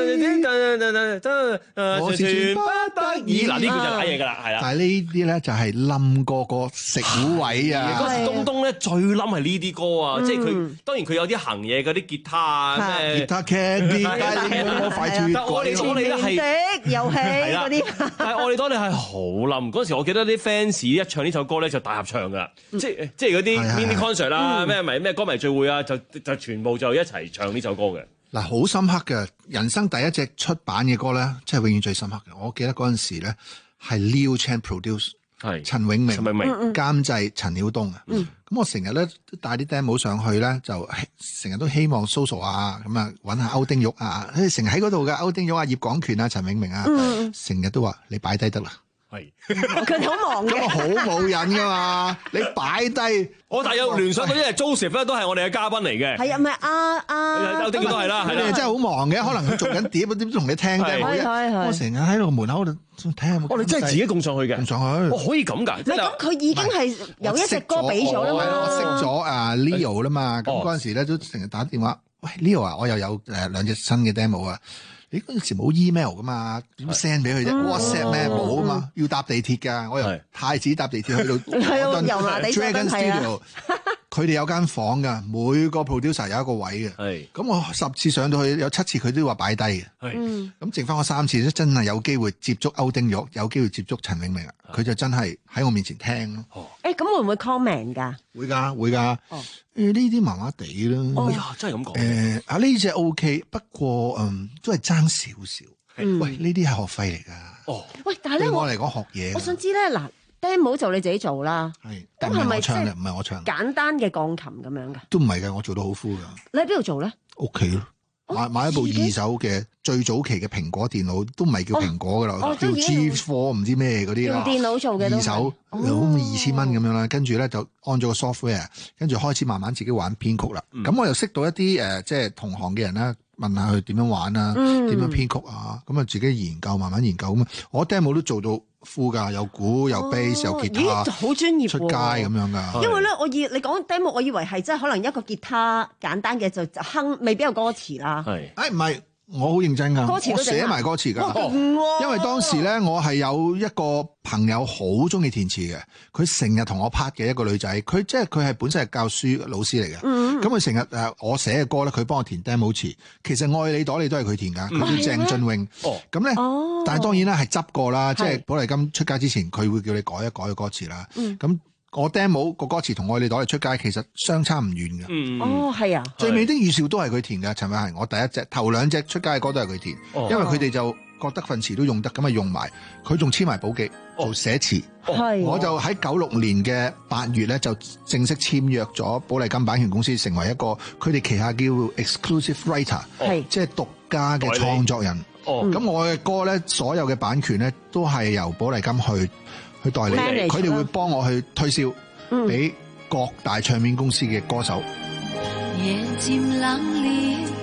我是全不得已。嗱呢句就打嘢㗎啦，係啦。 但係呢啲咧就係冧個個食糊位啊！ 嗰時東東咧最冧係呢啲歌啊，即係佢當然佢有啲行嘢嗰啲吉他啊，咩吉他 candy，我快脱但我哋我哋咧係遊戲嗰啲， 但係我哋當年係好冧。嗰時我記得啲 fans 一唱呢首歌咧就大合唱㗎，即係即係嗰啲 mini concert 啦，咩咪咩歌迷聚會啊就。就全部就一齊唱呢首歌嘅。 嗱，好深刻嘅，人生第一隻出版嘅歌咧，即係永遠最深刻嘅。我記得嗰陣時咧係 Leo Chan produce， 係陳永明監製陳曉東啊。咁、嗯、我成日咧都帶啲 demo 上去咧，就成日都希望 social 啊，咁啊揾下歐丁玉啊，佢哋成日喺嗰度嘅歐丁玉啊、葉廣權啊、陳永明啊，成日都話你擺低得啦。 係， 佢哋好忙嘅， 咁好冇癮噶嘛？你擺低， 我大有聯想到，因為 Joseph 咧都係我哋嘅嘉賓嚟嘅。 係啊，唔係啊啊， 有啲都係啦，係啦。 你真係好忙嘅，可能佢做緊碟，點同你聽啫？我成日喺度門口度睇下。 我哋真係自己供上去嘅， 供上去。 我可以咁㗎？ 咁佢已經係有一隻歌俾咗啦嘛。 我識咗啊 Leo 啦嘛，咁嗰陣時咧都成日打電話，喂 Leo 啊，我又有誒兩隻新嘅 demo 啊。你嗰陣時冇 email 噶嘛？點 send 俾佢啫 ？WhatsApp 咩冇啊嘛？要搭地鐵㗎，我由太子搭地鐵去到油麻地 Dragon Studio，佢哋有間房㗎，每個 producer 有一個位嘅。係咁，我十次上到去有七次佢都話擺低嘅。係咁，剩翻我三次，真係有機會接觸歐丁玉，有機會接觸陳永明啊！佢就真係喺我面前聽咯。 哦，誒咁會唔會 comment 㗎？ 會㗎，會㗎。哦。誒呢啲麻麻地啦， 哎呀，真係咁講。 誒啊呢隻 O K，不過嗯都係爭少少。嗯、喂，呢啲係學費嚟㗎。 哦，喂，但係咧我嚟講學嘢。 我想知咧，嗱 demo 就你自己做啦。係， 咁係咪唱嘅？唔係我唱。 簡單嘅鋼琴咁樣㗎？都唔係㗎，我做到好 full 㗎。 你喺邊度做咧？ 屋企咯。買買一部二手嘅最早期嘅蘋果電腦，都唔係叫蘋果㗎啦，哦、叫 G 四 唔知咩嗰啲啦。 用電腦做嘅二手，好似二千蚊咁樣啦。跟住咧就安咗個 software，跟住開始慢慢自己玩編曲啦。咁、嗯、我又識到一啲誒、呃，即係同行嘅人啦，問下佢點樣玩啊，點、嗯、樣編曲啊，咁啊自己研究，慢慢研究咁啊。我 demo 都做到。副㗎，有鼓有 bass 有吉他， 好專業， 出街咁樣㗎。 因為咧，我以你講 demo，我以為係即係可能一個吉他簡單嘅就哼，未必有歌詞啦。係，誒唔係。我好認真㗎，我寫埋歌詞㗎、哦。因為當時咧，我係有一個朋友好中意填詞嘅，佢成日同我拍嘅一個女仔，佢即係佢係本身係教書老師嚟嘅。咁佢成日誒我寫嘅歌咧，佢幫我填 demo 詞。其實愛你朵莉都係佢填㗎，佢叫鄭俊穎。咁咧，但係當然啦，係執過啦，即係寶麗金出街之前，佢會叫你改一改個歌詞啦。咁、嗯我 demo 個歌詞同愛你朵莉出街其實相差唔遠嘅。 嗯，哦，係啊， 最美的預兆都係佢填嘅，陳慧嫻我第一隻頭兩隻出街嘅歌都係佢填，哦、因為佢哋就覺得份詞都用得，咁啊用埋，佢仲黐埋寶記做寫詞。係、哦，我就喺九六年嘅八月咧就正式簽約咗寶麗金版權公司，成為一個佢哋旗下叫 exclusive writer，係即係獨家嘅創作人。哦，咁我嘅歌咧，所有嘅版權咧都係由寶麗金去。去代理，佢哋會幫我去推銷俾各大唱片公司嘅歌手。 夜漸冷了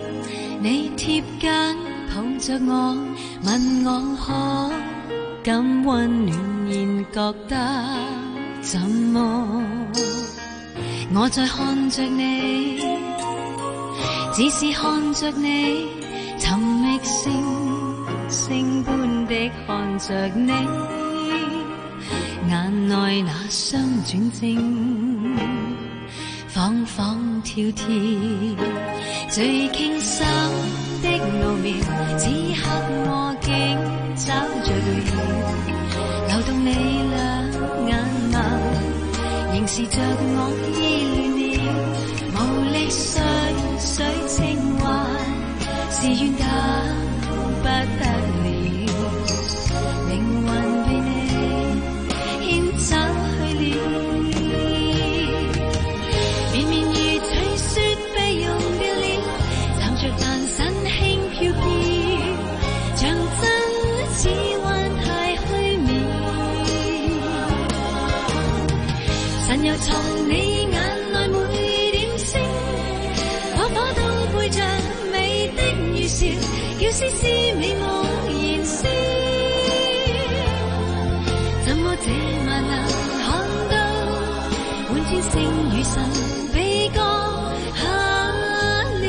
你貼緊抱着我，問我可敢溫暖，現覺得怎麼？我在看着你，只是看着你，尋覓星星般的看着你，眼內那雙轉正，仿仿跳跳，最傾心的奧妙，此刻我竟找着對了，流動你兩眼眸，凝視着我依戀了，無力睡水情懷，是願得不得了，靈魂被你牽走去了，綿綿如隨雪被溶掉了，站着但身輕飄飄，像真似幻太虛渺，神又從你眼內每點星，火火都背着美的預兆，叫絲絲美夢燃燒，怎麼這晚能看到滿天星與神被降下了？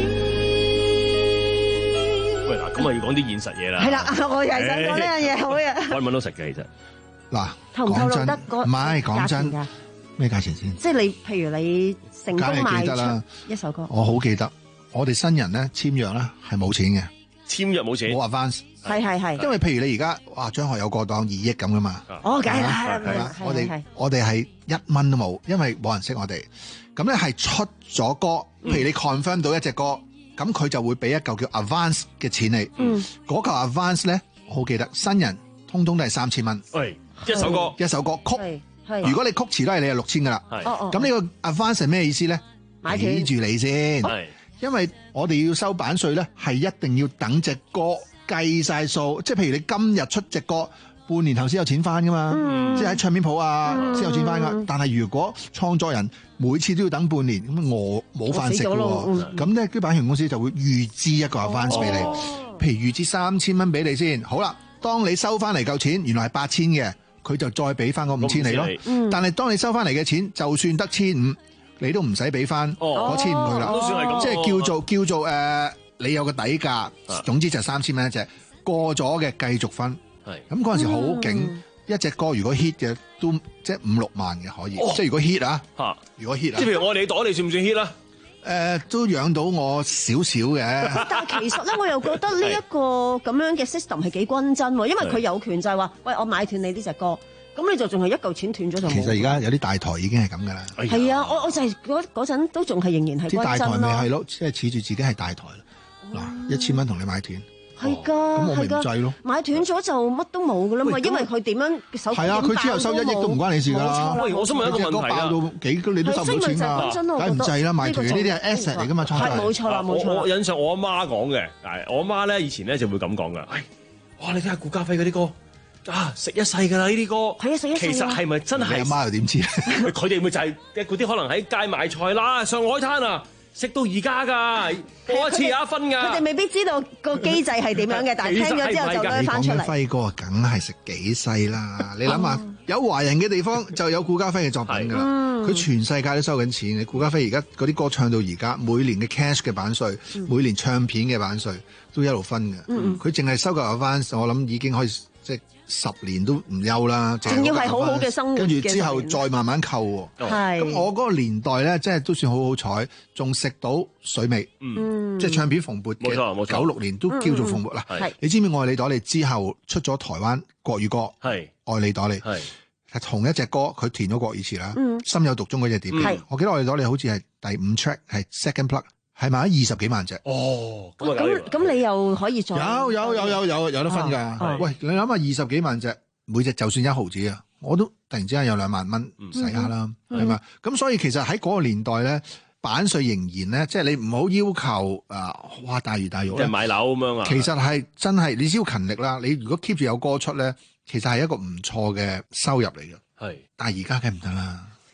喂嗱，咁啊要講啲現實嘢啦。 係啦，我又係想講呢樣嘢，好嘅。 揾唔揾到食嘅其實？ 嗱， 透唔透露得個唔係講真價錢㗎？ 咩價錢先？ 即係你，譬如你成功梗係記得賣啦出一首歌， 我好記得，我哋新人咧簽約咧係冇錢嘅， 簽約冇錢， 冇 advance。 係係係。 因為譬如你而家哇張學友過檔二億咁噶嘛， 哦，梗係啦， 係嘛係啦， 我哋係我哋係一蚊都冇，因為冇人識我哋。咁咧係出咗歌，譬如你 confirm 到一隻歌，咁佢就會俾一嚿叫 advance 嘅錢你。 嗯， 嗰嚿 advance 咧，我好記得，新人通通都係三千蚊。 喂，一首歌， 一首歌曲。 係係。 如果你曲詞都係你係六千噶啦。 係。 哦哦。 咁呢個 advance 係咩意思咧？ 買斷俾住你先。 係。 因為我哋要收版稅咧，係一定要等隻歌計晒數，即係譬如你今日出隻歌，半年後先有錢翻噶嘛， 嗯、 即係喺唱片鋪啊先、嗯、有錢翻噶。但係如果創作人每次都要等半年，咁我冇飯食嘅喎。咁咧啲版權公司就會預支一個 advance 俾你，哦、譬如預支三千蚊俾你先。好啦，當你收翻嚟夠錢，原來係八千嘅，佢就再俾翻個五千你咯。嗯、但係當你收翻嚟嘅錢，就算得千五。你都唔使俾翻嗰千五佢啦， 都算係咁， 即係叫做叫做誒、呃，你有個底價，啊、總之就三千蚊一隻，過咗嘅繼續分。係咁嗰陣時好勁，嗯、一隻歌如果 hit 嘅都即係五六萬嘅可以，哦、即係如果 hit 啊，嚇，如果 hit 啊， 即係譬如我哋朵，你算唔算 hit 啊？ 誒、呃，都養到我少少嘅。 但係其實咧，我又覺得呢一個咁樣嘅 system 係幾均真喎，因為佢有權就係話，喂，我買斷你呢隻歌。咁你就仲係一嚿錢斷咗就冇。 其實而家有啲大台已經係咁噶啦。 係啊，我我就係嗰嗰陣都仲係仍然係均真咯。 啲大台咪係咯，即係恃住自己係大台咯。嗱、哦，一千蚊同你買斷。 係㗎， 咁我咪唔制咯。 買斷咗就乜都冇㗎啦嘛，因為佢點樣手係啊，佢之後收一億都唔關你事㗎啦。 喂，我想問一個問題啊， 爆到幾你都收唔到錢㗎，梗係唔制啦。買斷呢啲係 asset 嚟㗎嘛，創作人。 係冇錯啦，冇錯。 我印象我阿媽講嘅，我阿媽咧以前咧就會咁講㗎。哇，你睇下顧嘉輝嗰啲歌。啊！食一世㗎啦呢啲歌， 係啊，食一世。 其實係咪真係？ 阿媽又點知？ 佢哋咪就係嗰啲可能喺街買菜啦，上海灘啊，食到而家㗎，過一次有一分㗎。 佢哋未必知道個機制係點樣嘅，但係聽咗之後就攞翻出嚟。 你講緊輝哥，梗係食幾世啦！你諗下，有華人嘅地方就有顧嘉輝嘅作品㗎啦。佢全世界都收緊錢嘅。顧嘉輝而家嗰啲歌唱到而家，每年嘅 cash 嘅版稅，每年唱片嘅版稅都一路分嘅。佢淨係收夠翻，我諗已經可以即係。十年都唔休啦， 仲要係好好嘅生活， 跟住之後再慢慢扣喎。 係咁，我嗰個年代咧，即係都算好好彩，仲食到水味。嗯，即係唱片蓬勃嘅。冇錯冇錯，九六年都叫做蓬勃啦。係，你知唔知愛你朵你之後出咗台灣國語歌？係愛你朵你係係同一隻歌，佢填咗國語詞啦。嗯，心有獨鍾嗰隻碟。係，我記得愛你朵你好似係第五 track 係 second plug。係賣咗二十幾萬隻哦， 咁咁你又可以再有有有有有有得分㗎。啊、喂，你諗下二十幾萬隻，每隻就算一毫子啊，我都突然之間有兩萬蚊使下啦，係嘛、嗯？咁所以其實喺嗰個年代咧，版稅仍然咧，即係你唔好要，要求啊，哇大魚大肉即係買樓咁樣啊。 其實係真係你只要勤力啦，你如果 keep 住有歌出咧，其實係一個唔錯嘅收入嚟嘅。係，但係而家梗唔得啦。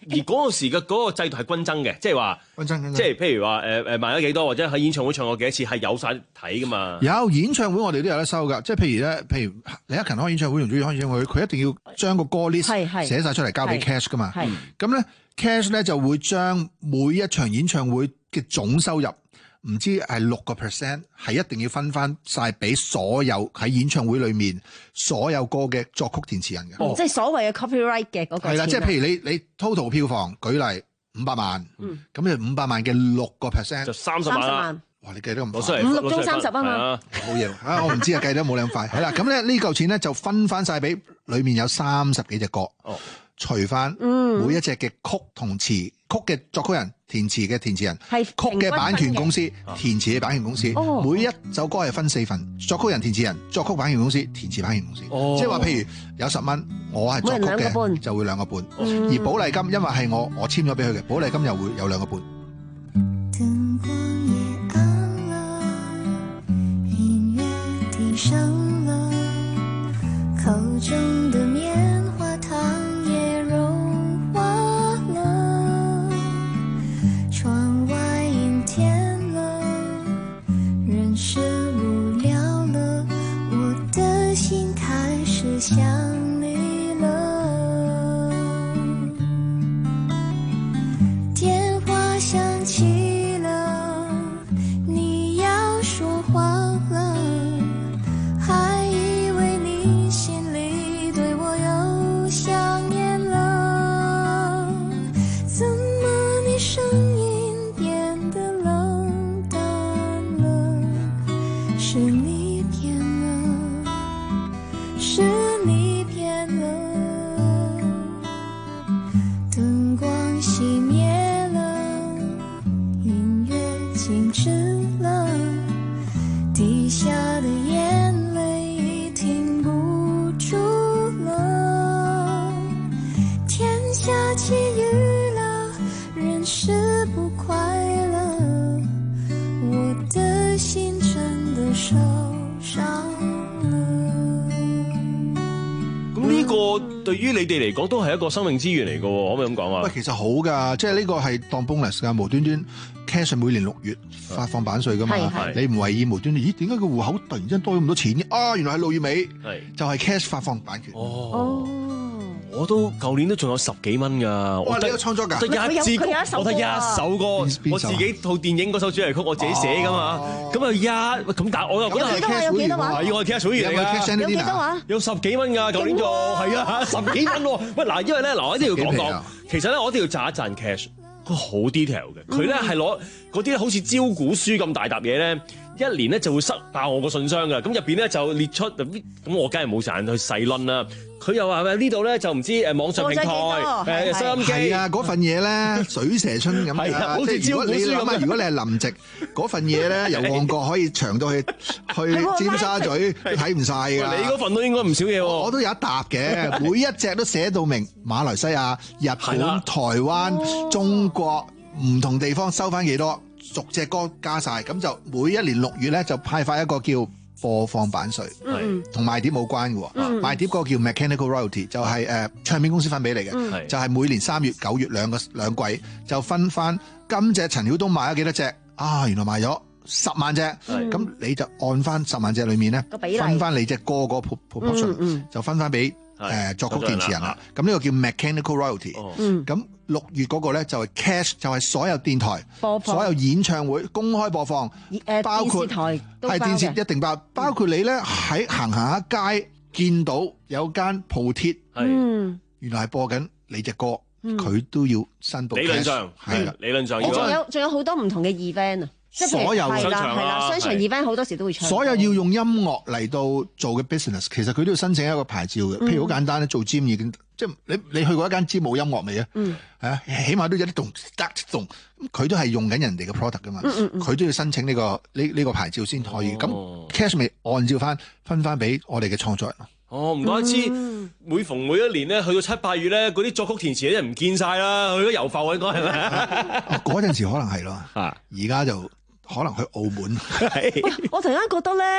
而嗰個時嘅嗰個制度係均增嘅，即係話均增， 即係譬如話誒誒賣咗幾多，或者喺演唱會唱過幾多次，係有晒睇噶嘛。 有演唱會我哋都有得收㗎，即係譬如咧，譬如李克勤開演唱會同朱宇開演唱會，佢一定要將個歌 list 寫晒出嚟交俾 cash 㗎嘛。咁咧 cash 咧就會將每一場演唱會嘅總收入。唔知係六個 percent 係一定要分翻晒俾所有喺演唱會裏面所有歌嘅作曲填詞人嘅、 哦，即係所謂嘅 copyright 嘅嗰個。係啦，即係譬如你你 total 票房舉例五百萬，咁你五百萬嘅六個 percent 就三十萬啦。 哇！你計得咁快， 五六中三十啊嘛， 好嘢啊！我唔知啊，計得冇你咁快。係啦，咁咧呢嚿錢咧就分翻晒俾裏面有三十幾隻歌， 哦、 除翻每一隻嘅曲同詞。曲嘅作曲人、填詞嘅填詞人，係曲嘅版權公司、填詞嘅版權公司。哦、每一首歌係分四份，作曲人、填詞人、作曲版權公司、填詞版權公司。哦、即係話，譬如有十蚊，我係作曲嘅，就會兩個半。嗯、而寶麗金因為係我我簽咗俾佢嘅，寶麗金又會有兩個半。燈光也暗了，音樂低聲了，口中的棉花糖也融化了，窗外陰天了，人生無聊了，我的心開始想你了，電話響起了，你要說話了，還以為你心裡對我有想念了，怎麼你聲音變得冷淡了，是你變了，是你變了，燈光熄滅了，音樂靜止了，滴下的眼淚已停不住了，天下起雨了，人是不快樂，我的心真的受傷了。 咁呢個對於你哋嚟講都係一個生命資源嚟嘅，可唔可以咁講啊？ 喂，其實好㗎，即係呢個係當 bonus 㗎，無端端 cash 每年六月發放版稅㗎嘛，你唔為意無端端，咦？點解個戶口突然之間多咗咁多錢嘅？啊，原來係六月尾，就係 cash 發放版權。哦。 我都舊年都仲有十幾蚊㗎， 哇！你有創作㗎？ 得一支歌，我得一首歌，我自己套電影嗰首主題曲我自己寫㗎嘛。咁啊一咁，但係我又覺得係 cash 會員喎，係我係 cash 會員嚟㗎。 有幾多話？ 有十幾蚊㗎，舊年做係啊，十幾蚊喎。喂嗱，因為咧嗱，我一定要講講，其實咧我一定要讚一讚 cash，佢好 detail 嘅，佢咧係攞嗰啲好似招股書咁大沓嘢咧。一年咧就會塞爆我個信箱㗎，咁入邊咧就列出，咁我梗係冇時間去細論啦。佢又話呢度咧就唔知誒網上平台誒收音機係啊，嗰份嘢咧水蛇春咁㗎， 好似招股書咁啊！ 如果你係臨夕嗰份嘢咧，由旺角可以長到去去尖沙咀都睇唔晒㗎。 你嗰份都應該唔少嘢喎。 我都有一沓嘅，每一隻都寫到明馬來西亞、日本、台灣、中國唔同地方收翻幾多。逐隻歌加晒，咁就每一年六月咧就派發一個叫播放版稅，同賣碟冇關嘅。嗯、賣碟嗰個叫 mechanical royalty，就係、是、誒、呃、唱片公司分俾你嘅，嗯、就係每年三月、九月兩個兩季就分翻。今隻陳曉東賣咗幾多隻？啊，原來賣咗十萬隻，咁、嗯、你就按翻十萬隻裏面咧分翻你隻歌嗰個 proportion，、嗯嗯、就分翻俾誒作曲填詞人啦。咁呢個叫 mechanical royalty。咁、嗯六月嗰個咧就係 cash，就係所有電台、播放所有演唱會公開播放， 呃、 包括電視台都包嘅， 係電視一定包，包括你咧喺行行下街見到有間鋪貼， 嗯， 原來係播緊你隻歌，佢、嗯、都要申報 cash。理論上係啦， 理論上我仲有仲有好多唔同嘅 event 啊。 所有係啦係啦，商場 event 好多時都會唱。 所有要用音樂嚟到做嘅 business，其實佢都要申請一個牌照嘅。譬如好簡單咧，做 gym 已經即係你你去過一間 gym 冇音樂未啊？嗯，係啊，起碼都有啲動得動，佢都係用緊人哋嘅 product 噶嘛。佢、嗯嗯、都要申請呢、呢個呢呢、呢個牌照先可以。咁、哦、cash 咪按照翻分翻俾我哋嘅創作人咯。 哦，唔怪之，嗯、每逢每一年咧，去到七八月咧，嗰啲作曲填詞啲人唔見晒啦，去咗遊埠應該係咪？ 嗰陣時可能係咯，而家就。可能去澳門。 我突然間覺得咧，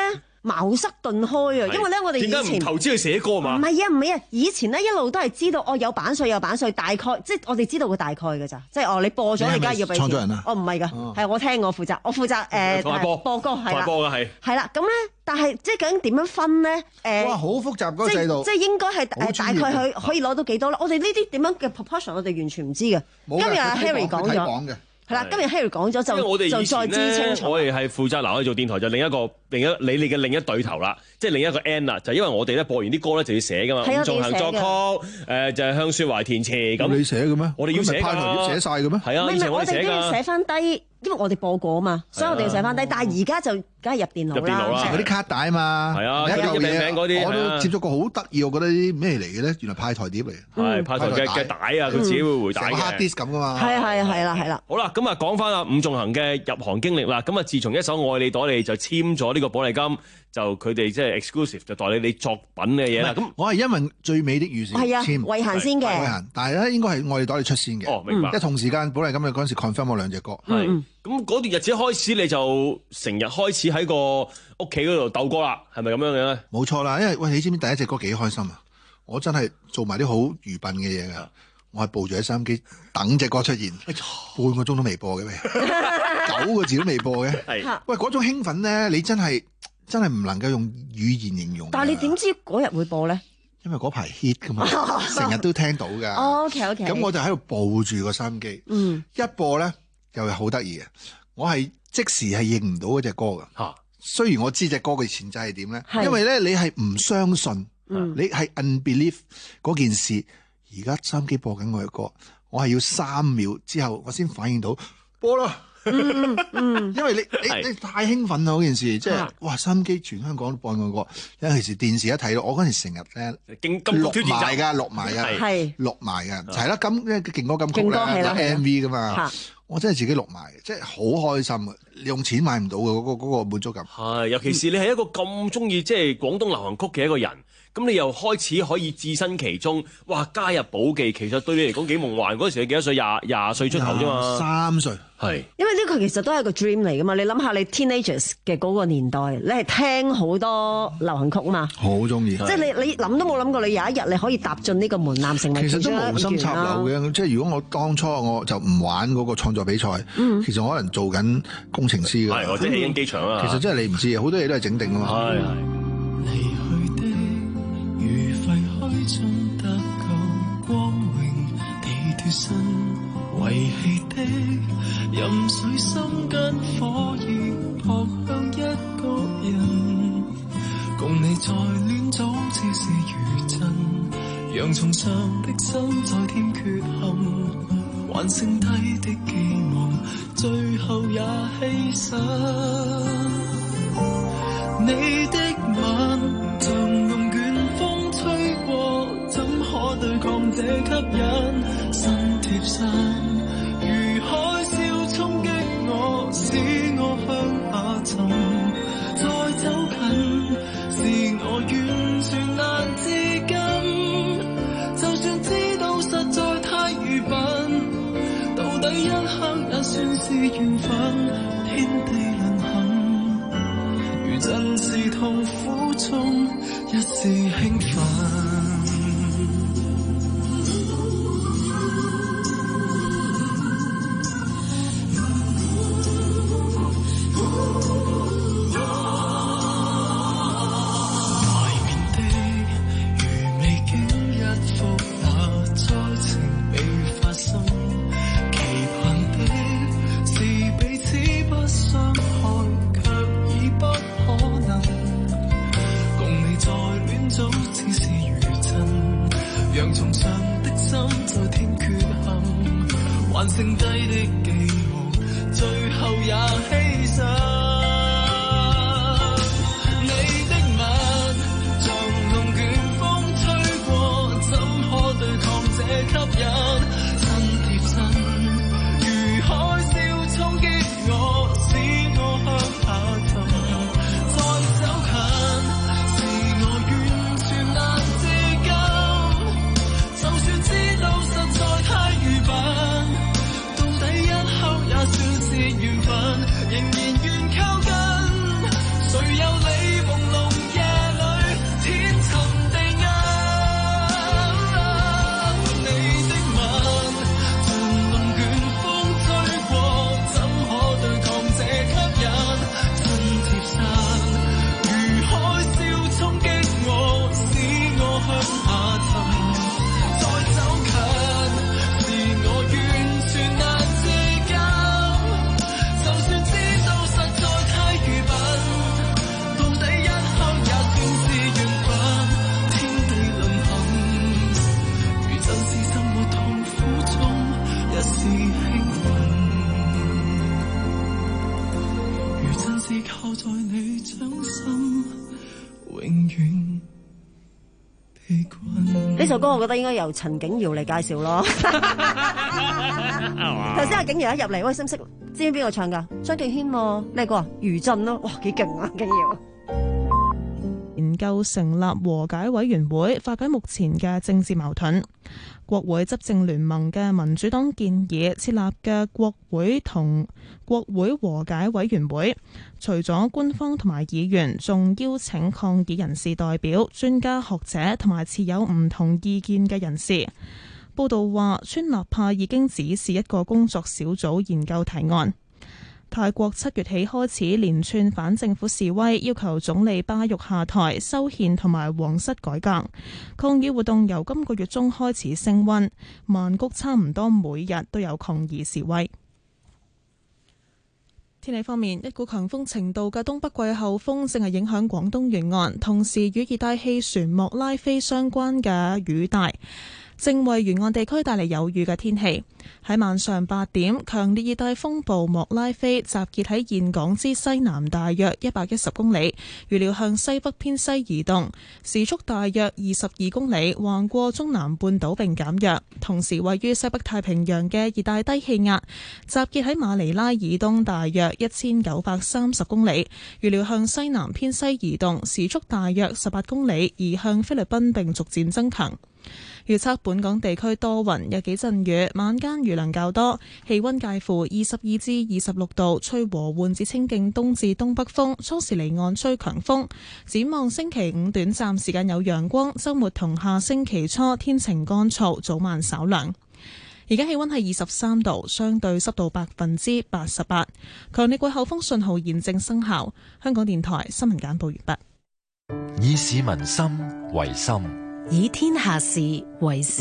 茅塞頓開啊！因為咧，我哋以前點解唔投資去寫歌嘛？ 唔係啊，唔係啊，以前咧一路都係知道哦，有版稅有版稅，大概即係我哋知道個大概㗎咋，即係哦，你播咗你梗係要俾錢。 創作人啊？ 哦，唔係㗎，係我聽我負責，我負責誒播播歌係啦， 播嘅係係啦，咁咧，但係即係究竟點樣分咧？誒， 哇，好複雜嗰個制度， 即係應該係誒大概佢可以攞到幾多咧？我哋呢啲點樣嘅 proportion，我哋完全唔知嘅。今日 Harry 講咗。係啦，今日 Harry 講咗就我哋就再知清楚。 我哋係負責嗱，我哋做電台就另一個另一你哋嘅另一對頭啦，即係另一個 end 啦，就因為我哋咧播完啲歌咧就要寫噶嘛，伍仲衡作曲，誒就係向雪懷填詞咁。 你寫嘅咩？ 我哋要寫㗎， 派台要寫晒嘅咩？ 係啊， 唔係我哋都要寫翻低。因為我哋播過啊嘛，所以我哋要寫翻低。但係而家就梗係入電腦啦， 成嗰啲卡帶啊嘛。 係啊， 一嚿名名嗰啲， 我都接觸過，好得意。我覺得啲咩嚟嘅咧？原來派台碟嚟。 係派台嘅嘅帶啊，佢自己會回帶嘅。 hard disk 咁噶嘛。 係啊係啊係啦係啦。 好啦，咁啊講翻啊伍仲衡嘅入行經歷啦。咁啊，自從一首《愛你朵莉》就簽咗呢個寶麗金，就佢哋即係 exclusive 就代理你作品嘅嘢啦。咁我係因為最美的預示係啊， 簽慧嫻先嘅。 慧嫻，但係咧應該係《愛你朵莉》出先嘅。 哦，明白。 因為同時間寶麗金嘅嗰陣時 confirm 我兩隻歌。 係。咁嗰段日子開始，你就成日開始喺個屋企嗰度鬥歌啦，係咪咁樣嘅咧？ 冇錯啦，因為喂，你知唔知第一隻歌幾開心啊？我真係做埋啲好愚笨嘅嘢㗎，我係抱住喺收音機等隻歌出現，半個鐘都未播嘅咩？九個字都未播嘅。係，喂，嗰種興奮咧，你真係真係唔能夠用語言形容。 但係你點知嗰日會播咧？ 因為嗰排 hit 㗎嘛，成日都聽到㗎。 哦 OK OK。 咁我就喺度抱住個收音機，嗯，一播咧。又係好得意嘅，我係即時係認唔到嗰隻歌㗎。嚇、啊，雖然我知隻歌嘅前制係點咧，因為咧你係唔相信，嗯、你係 unbelief 嗰件事。而家收音機播緊我嘅歌，我係要三秒之後我先反應到播啦。嗯嗯，因為你你你太興奮啦嗰件事，即係哇收音機全香港都播緊我歌。尤其是電視一睇到，我嗰陣時成日咧錄埋㗎，錄埋㗎，係錄埋㗎，就係啦。咁咧勁歌金曲咧有 M V 㗎嘛。我真係自己錄埋，即係好開心啊！用錢買唔到嘅嗰個嗰個滿足感。係，尤其是你係一個咁中意即係廣東流行曲嘅一個人，咁你又開始可以置身其中，哇！加入寶記，其實對你嚟講幾夢幻。嗰陣時你幾多歲？廿廿歲出頭啫嘛。三歲。係。因為呢個其實都係個 dream 嚟㗎嘛。你諗下，你 teenagers 嘅嗰個年代，你係聽好多流行曲啊嘛。好中意。即係你你諗都冇諗過，你有一日你可以踏進呢個門檻，成為其中一員啦。其實都無心插柳嘅，即係如果我當初我就唔玩嗰個創作比賽，嗯、其實我可能做緊工程師㗎，或者起緊機場啊。其實真係你唔知，好多嘢都係整定㗎嘛。係係。離去的如廢墟中得夠光榮地脫身，遺棄的任水心間火熱撲向一個人，共你再戀早知是餘震，洋葱上的心再添缺陷。還剩低的寄望，最後也犧牲。你的吻像龍捲風吹過，怎可對抗這吸引？身貼身，如海嘯衝擊我，使我向下沉。再走近，是我完全難自禁。就算知道實在太愚笨。第一刻也算是緣分，天地淪陷，如真是痛苦中一絲興奮。還剩低的寄望，最後也犧牲。你的吻像龍捲風吹過，怎可對抗這吸引？身貼身，如海嘯衝擊我，使我向下沉。再走近，是我完全難自禁。就算知道實在太愚笨。也算是緣分，亦呢首歌我覺得應該由陳景瑤嚟介紹咯。頭先阿景瑤一入嚟，喂，識唔識？知唔知邊個唱㗎？張敬軒喎，咩歌啊？余震咯，哇，幾勁啊！景瑤研究成立和解委員會，化解目前嘅政治矛盾。國會執政聯盟嘅民主黨建議設立嘅國會同國會和解委員會，除咗官方同埋議員，仲邀請抗議人士代表、專家學者同埋持有唔同意見嘅人士。報道話，川立派已經指示一個工作小組研究提案。泰國七月起開始連串反政府示威，要求總理巴育下台、修憲同埋皇室改革。抗議活動由今個月中開始升溫，曼谷差唔多每日都有抗議示威。天氣方面，一股強風程度嘅東北季候風正係影響廣東沿岸，同時與熱帶氣旋莫拉菲相關嘅雨帶正為沿岸地區帶嚟有雨嘅天氣。喺晚上八點，強烈熱帶風暴莫拉菲集結喺峴港之西南大約一百一十公里，預料向西北偏西移動，時速大約二十二公里，橫過中南半島並減弱。同時，位於西北太平洋嘅熱帶低氣壓集結喺馬尼拉以東大約一千九百三十公里，預料向西南偏西移動，時速大約十八公里，移向菲律賓並逐漸增強。預測本港地區多雲，有幾陣雨，晚間雨量較多，氣溫介乎二十二至二十六度，吹和緩至清勁東至東北風，初時離岸吹強風。展望星期五短暫時間有陽光，週末同下星期初天晴乾燥，早晚稍涼。而家氣溫係二十三度，相對濕度百分之八十八，強烈季候風信號現正生效。香港電台新聞簡報完畢。 以市民心為心， 以天下事為事。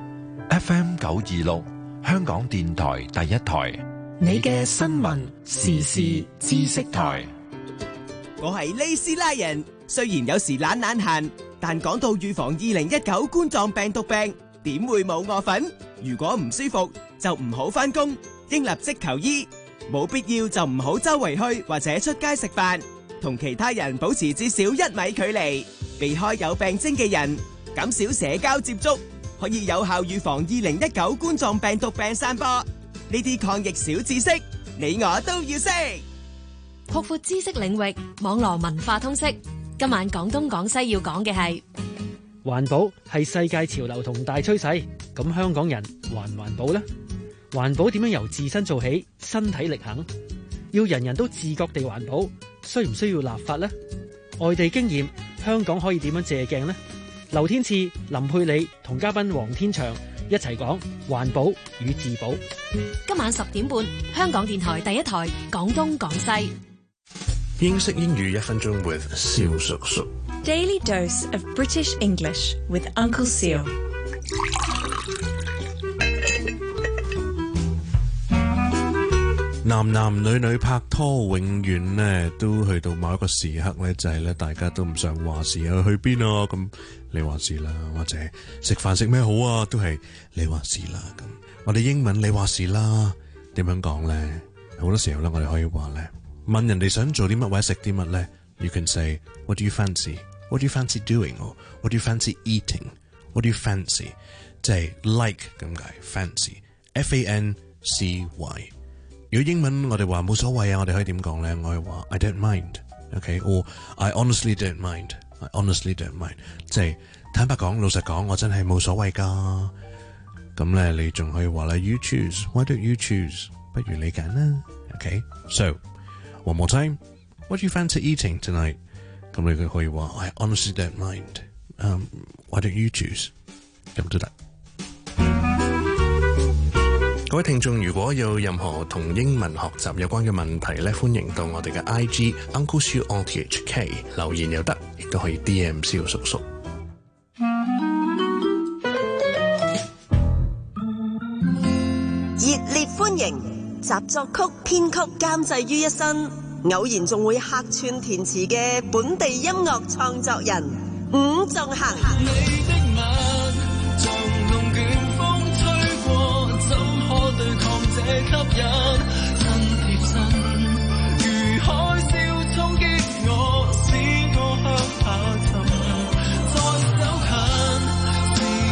F M 九二六，香港電台第一台， 你嘅新聞時事知識台。 我係利斯拉人，雖然有時懶懶閒，但講到預防二零一九冠狀病毒病，點會冇我份？如果唔舒服就唔好返工，應立即求醫。冇必要就唔好周圍去或者出街食飯，同其他人保持至少一米距離，避開有病徵嘅人，減少社交接觸，可以有效預防二零一九冠狀病毒病散播。呢啲抗疫小知識，你我都要識。 擴闊知識領域，網絡文化通識。今晚廣東廣西要講嘅係環保係世界潮流同大趨勢，咁香港人環唔環保呢？環保點樣由自身做起，身體力行？要人人都自覺地環保，需唔需要立法呢？外地經驗，香港可以點樣借鏡呢？劉天賜、林佩理同嘉賓黃天祥一齊講環保與自保。 今晚十點半，香港電台第一台廣東廣西。 英式英語一分鐘 with 蕭叔叔。 Daily dose of British English with Uncle Seal。 男男女女拍拖，永遠咧都去到某一個時刻咧，就係咧大家都唔想話事啊，去邊啊咁，你話事啦，或者食飯食咩好啊，都係你話事啦咁。我哋英文你話事啦，點樣講咧？好多時候咧，我哋可以話咧，問人哋想做啲乜或者食啲乜咧 ，you can say what do you fancy， what do you fancy doing， or what do you fancy eating，what do you fancy， 即係 like 咁解 ，fancy，f a n c y。如果英文我哋話冇所謂啊，我哋可以點講咧？我係話 I don't mind，OK，or I honestly don't mind，I honestly don't mind， 即係坦白講、老實講，我真係冇所謂噶。咁咧，你仲可以話咧 You choose，Why don't you choose？ 不如你揀啦 ，OK。So one more time，What do you fancy eating tonight？ 咁你可以話 I honestly don't mind，Um，Why don't you choose？ 咁都得。各位聽眾，如果有任何同英文學習有關嘅問題咧，歡迎到我哋嘅 I G Uncle Siu on T H K 留言又得，亦都可以 D M 蕭叔叔。 熱烈歡迎集作曲、編曲、監製於一身，偶然仲會客串填詞嘅本地音樂創作人伍仲衡。 對抗這吸引，真貼身，如海嘯衝擊我，使我向下沉。再走近，是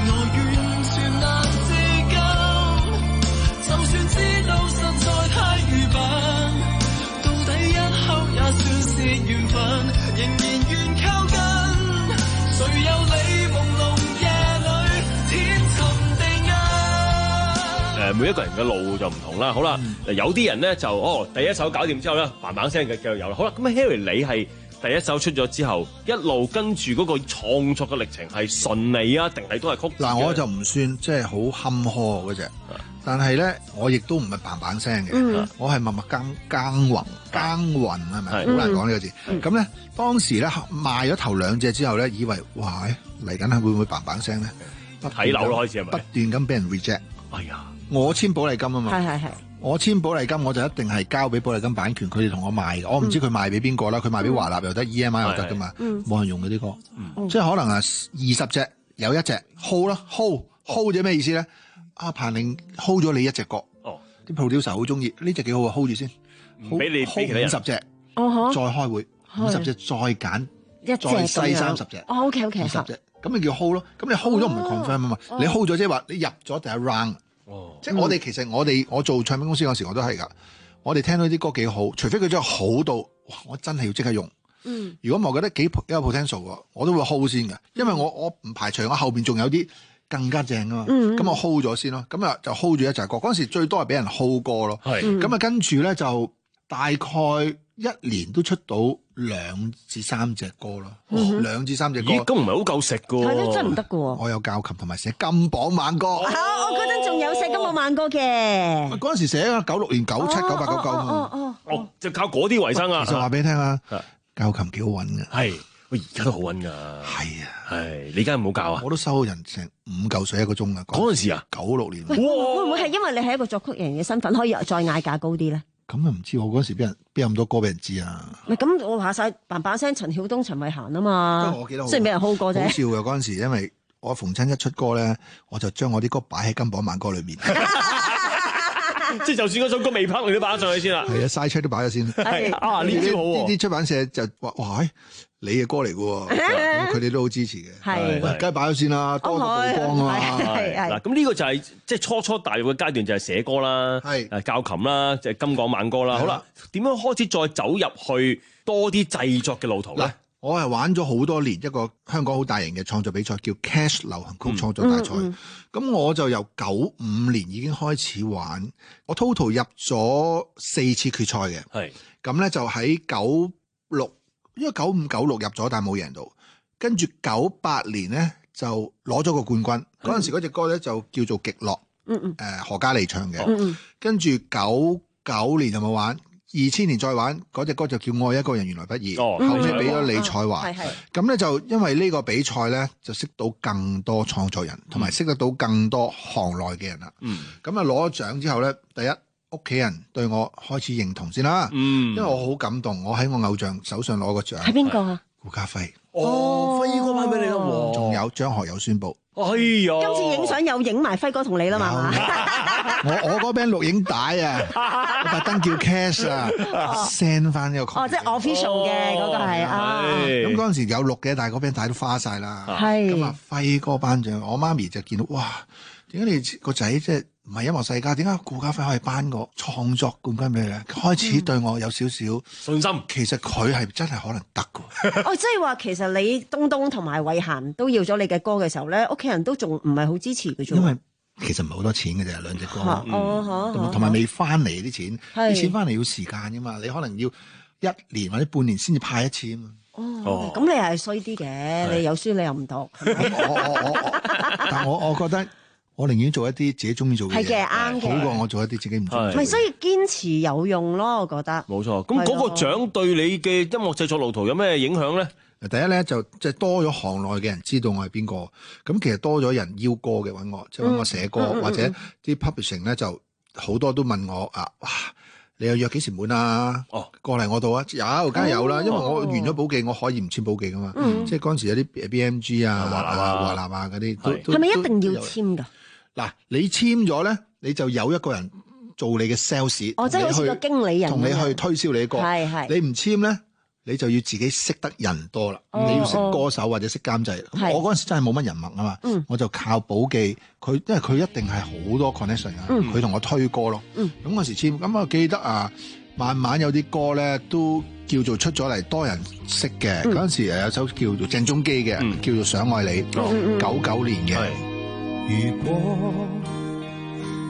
每一個人嘅路就唔同啦。好啦，嗯、有啲人咧就哦第一首搞掂之後咧，嘭嘭聲嘅繼續有啦。好啦，咁啊 Harry 你係第一首出咗之後，一路跟住嗰個創作嘅歷程係順利啊，定係都係曲折？ 嗱，我就唔算即係好坎坷嗰隻，但係咧我亦都唔係嘭嘭聲嘅，嗯、我係默默耕耕耘耕耘係咪？好難講呢個字。咁咧、嗯、當時咧賣咗頭兩隻之後咧，以為哇嚟緊係會唔會嘭嘭聲咧？ 睇樓咯開始係咪？ 不斷咁俾人 reject。 哎呀， 我簽保麗金啊嘛。 係係係。我簽保麗金我就一定係交俾保麗金版權，佢哋同我賣嘅。我唔知佢賣俾邊個啦，佢賣俾華納又得 ，E M I 又得噶嘛，冇人用嗰啲歌，即係可能啊二十隻有一隻 hold 啦 ，hold hold 咗咩意思咧？阿彭玲 hold 咗你一隻歌，啲 producer 好中意呢隻幾好啊 ，hold 住先， 俾你 hold 五十隻，再開會五十隻再揀，再細三十隻， 哦 OK OK， 二十隻，咁你叫 hold 咯，咁你 hold 咗唔係 confirm 啊嘛，你 hold 咗即係話你入咗第一 round。哦，即係我哋其實我哋我做唱片公司嗰時我都係噶，我哋聽到啲歌幾好，除非佢真係好到，哇！我真係要即刻用。嗯，如果唔係我覺得幾有 potential 喎，我都會 hold 先嘅，因為我我唔排除我後邊仲有啲更加正啊嘛。嗯，咁我 hold 咗先咯，咁啊就 hold 住一隻歌。嗰陣時最多係俾人 hold 歌咯。係，咁啊跟住咧就大概一年都出到兩至三隻歌咯，嗯、兩至三隻歌。 咦，咁唔係好夠食噶？ 係咯，真唔得噶。 我有教琴同埋寫金榜晚歌。 哦，我嗰陣仲有寫金榜晚歌嘅。 嗰陣時寫啊，九六年、九七、九八、九九啊。 哦哦哦，就靠嗰啲為生啊。 其實話俾你聽啊，教琴幾好揾噶。 係，喂，而家都好揾噶。 係啊， 係，你而家唔好教啊。 我都收人成五嚿水一個鐘啊。 嗰陣時啊， 九六年。 會唔會係因為你係一個作曲人嘅身份，可以再嗌價高啲咧？ 咁啊唔知我嗰時邊人邊有咁多歌俾人知啊？ 唔係咁，我話晒嘭嘭聲，陳曉東、陳慧嫻啊嘛。 我記得好， 雖然俾人 hold 過啫。 好笑嘅嗰陣時，因為我逢親一出歌咧，我就將我啲歌擺喺金榜晚歌裏面。 即係就算嗰首歌未拍，你都擺咗上去先啦。 係啊，晒出都擺咗先。 係啊，呢招好喎。 呢啲出版社就話：哇，你嘅歌嚟嘅喎，佢哋都好支持嘅。係，梗係擺咗先啦，多個曝光啊嘛。 嗱，咁呢個就係即係初初大陸嘅階段，就係寫歌啦，係誒教琴啦，即係金廣晚歌啦。好啦，點樣開始再走入去多啲製作嘅路途咧？ 我係玩咗好多年一個香港好大型嘅創作比賽，叫 Cash 流行曲創作大賽。咁、嗯嗯、我就由九五年已經開始玩，我 total 入咗四次決賽嘅。係咁咧，就喺九六，因為九五九六入咗，但係冇贏到。跟住九八年咧就攞咗個冠軍。嗰陣、嗯、時嗰隻歌咧就叫做《極樂》，嗯嗯，誒何嘉莉唱嘅。嗯嗯，跟住九九年就冇玩。二千年再玩嗰隻歌就叫愛一個人原來不易，哦、後尾俾咗李彩華。咁咧、嗯、就因為呢個比賽咧就識到更多創作人，同埋識得到更多行內嘅人啦。咁啊攞咗獎之後咧，第一屋企人對我開始認同先啦。嗯、因為我好感動，我喺我偶像手上攞個獎。 係邊個啊？ 顧嘉輝。 哦，輝哥派俾你啦。 仲有張學友宣佈。 哎呀！ 今次影相有影埋輝哥同你啦嘛？ 我我嗰邊錄影帶啊，我特登叫 Cash 啊 ，send 翻呢個。 哦，即係 official 嘅嗰個係啊。 咁嗰陣時有錄嘅，但係嗰邊帶都花晒啦。 係。 咁啊，輝哥頒獎，我媽咪就見到哇，點解你個仔即係唔係音樂世家？點解顧嘉輝可以頒個創作冠軍俾你咧？開始對我有少少信心。 其實佢係真係可能得㗎。 哦，即係話其實你東東同埋慧嫻都要咗你嘅歌嘅時候咧，屋企人都仲唔係好支持嘅啫。 因為其實唔係好多錢嘅啫，兩隻歌，同埋未翻嚟啲錢，啲錢翻嚟要時間㗎嘛，你可能要一年或者半年先至派一次啊嘛。 哦，咁你係衰啲嘅，你有書你又唔讀。 但我我覺得我寧願做一啲自己中意做嘅嘢， 係嘅，啱嘅， 好過我做一啲自己唔中意。 唔係，所以堅持有用咯，我覺得。 冇錯，咁嗰個獎對你嘅音樂製作路途有咩影響咧？ 第一咧就即係多咗行內嘅人知道我係邊個，咁其實多咗人邀歌嘅揾我，即係揾我寫歌，嗯、或者啲 publishing 咧就好多都問我啊，哇！你又約幾時滿啊？哦，過嚟我度啊，有梗係有啦，哦、因為我完咗保記，我可以唔簽保記噶嘛，嗯、即係嗰陣時有啲 B M G 啊、華納啊、華納啊嗰啲， 係咪一定要簽㗎？ 嗱，你簽咗咧，你就有一個人做你嘅 sales， 哦，即係好似個經理人， 同你去推銷你嘅歌，係係，你唔簽咧？你就要自己識得人多啦，哦、你要識歌手或者識監製。哦、我嗰陣時真係冇乜人脈啊嘛，嗯、我就靠寶記佢，因為佢一定係好多 connection 啊，佢同、嗯、我推歌咯。咁嗰、嗯、時簽，咁我記得啊，慢慢有啲歌咧都叫做出咗嚟，多人識嘅。嗰陣、嗯、時誒有首叫做鄭中基嘅，嗯、叫做想愛你，九九、嗯、年嘅。 如果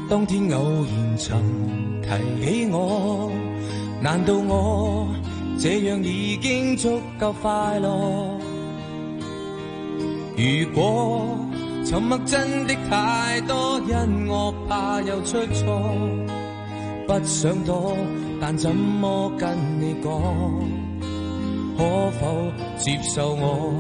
當天偶然曾提起我，難道我這樣已經足夠快樂？如果沉默真的太多，因我怕又出錯，不想躲，但怎麼跟你講？可否接受我？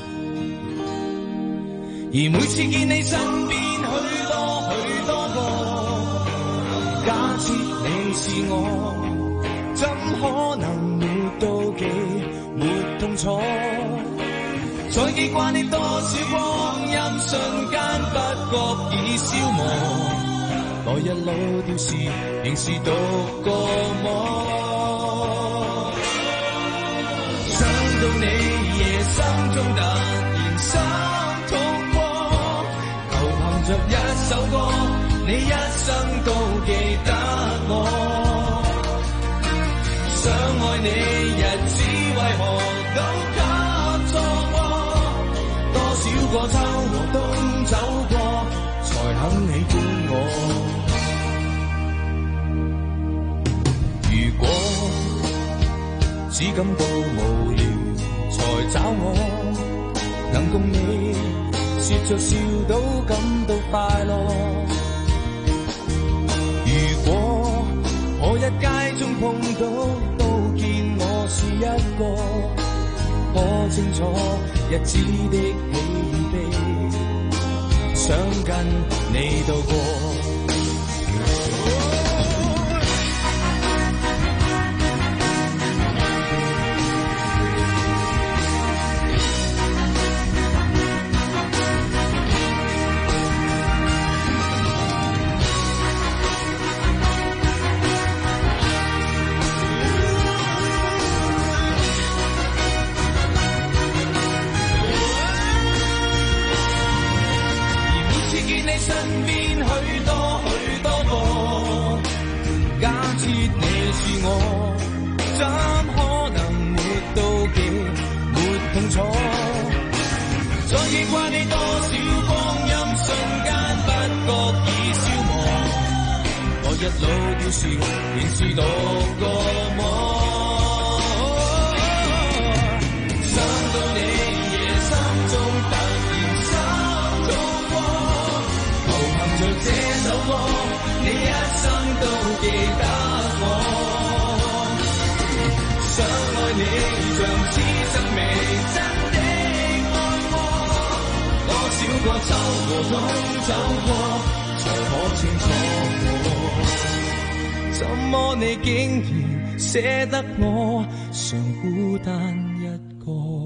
而每次見你身邊許多許多個，假設你是我，怎可能沒妒忌，沒痛楚？再記掛你多少光陰，瞬間不覺已消磨。來日老掉時，仍是獨個我。想到你夜深中突然心痛過，就憑着一首歌，你一生都記得我。想愛你日子為何都給錯過？多少個秋和冬走過，才肯喜歡我。如果只感到無聊才找我，能共你笑着笑到感到快樂。如果我一街中碰到，都見我是一個，可清楚日子的喜與悲，想跟你度過。身邊許多許多個，假設你是我，怎可能沒妒忌，沒痛楚？再記掛你多少光陰，瞬間不覺已消磨。來日老掉時，仍是獨個我。想到你夜深中突然心痛過，就這首歌，你一生都記得我。想愛你像此生未真的愛過，多少個秋和冬走過，才可清楚我。怎麼你竟然捨得我，常孤單一個？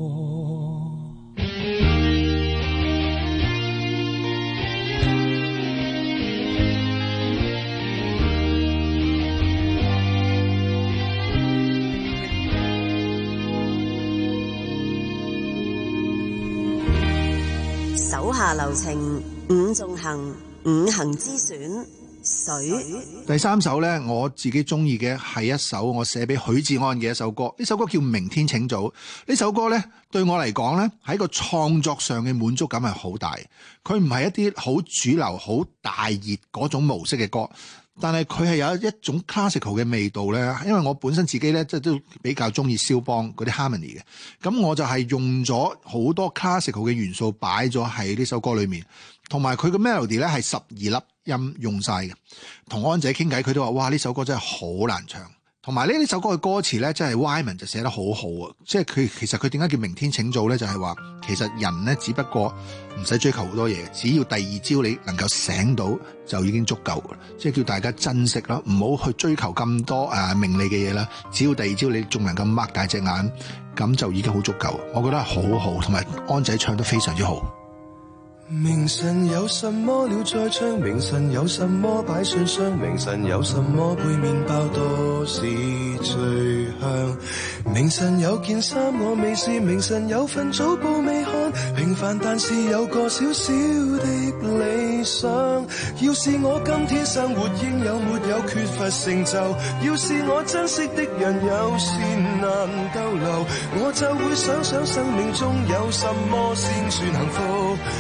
手下留情，伍仲衡，五行之選水。 第三首呢，我自己中意嘅係一首我寫俾許志安嘅一首歌，呢首歌叫《明天請早》。呢首歌呢，對我嚟講呢，喺個創作上嘅滿足感係好大。佢唔係一啲好主流、好大熱嗰種模式嘅歌，但係佢係有一種 classical 嘅味道咧。因為我本身自己咧，即係都比較中意肖邦嗰啲 harmony 嘅，咁我就係用咗好多 classical 嘅元素擺咗喺呢首歌裏面，同埋佢嘅 melody 咧係十二粒音用晒嘅。同安仔傾偈，佢都話：哇，呢首歌真係好難唱。同埋呢呢首歌嘅歌詞咧，真係 Wyman 就寫得好好啊！即係佢其實佢點解叫明天請早咧？就係話其實人咧只不過唔使追求好多嘢，只要第二朝你能夠醒到就已經足夠㗎啦。即係叫大家珍惜啦，唔好去追求咁多誒名利嘅嘢啦。只要第二朝你仲能夠擘大隻眼，咁就已經好足夠。我覺得係好好，同埋安仔唱得非常之好。 明晨有什麼了再唱，明晨有什麼擺信箱，明晨有什麼配麵包都是最香。明晨有件衫我未試，明晨有份早報未看，平凡但是有個小小的理想。要是我今天生活應有沒有缺乏成就，要是我珍惜的人有時難逗留，我就會想想生命中有什麼先算幸福。原來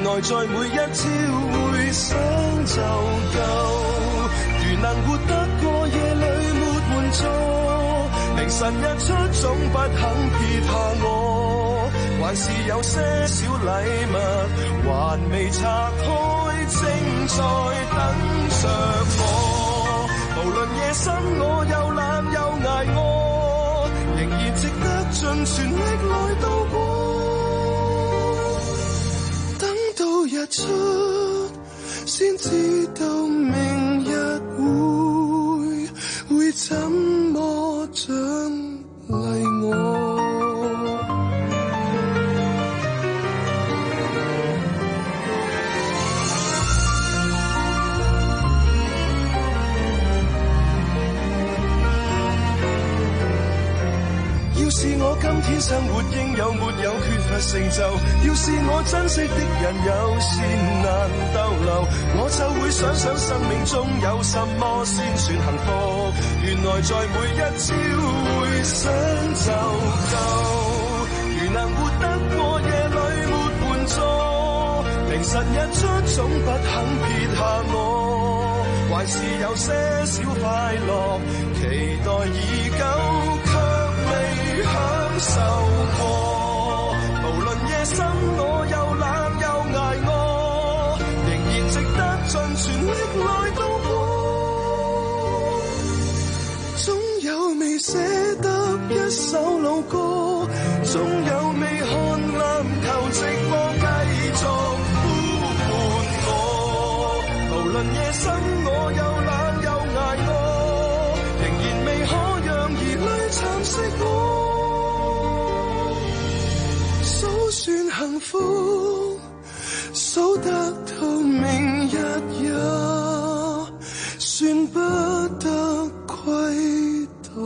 來在每一朝回想就夠。如能活得過夜裏沒援助，凌晨日出總不肯撇下我，還是有些小禮物還未拆開，正在等着我。無論夜深我又懶又捱餓，仍然值得盡全力來度過。等到日出先知道明日會會怎麼獎勵我。要是我今天生活應有沒有缺乏成就，要是我珍惜的人有善難逗留，我就會想想生命中有什麼先算幸福。原來在每一朝回想就夠。如能活得過夜裏沒援助，凌晨日出總不肯撇下我，還是有些小快樂期待已久，享受過。無論夜深我又懶又捱餓，仍然值得盡全力來度過。總有未寫得一首老歌，總有未看籃球直播繼續呼喚我。無論夜深我又懶又捱餓，仍然未可讓兒女蠶食我。數算幸福，數得到明日也算不得虧待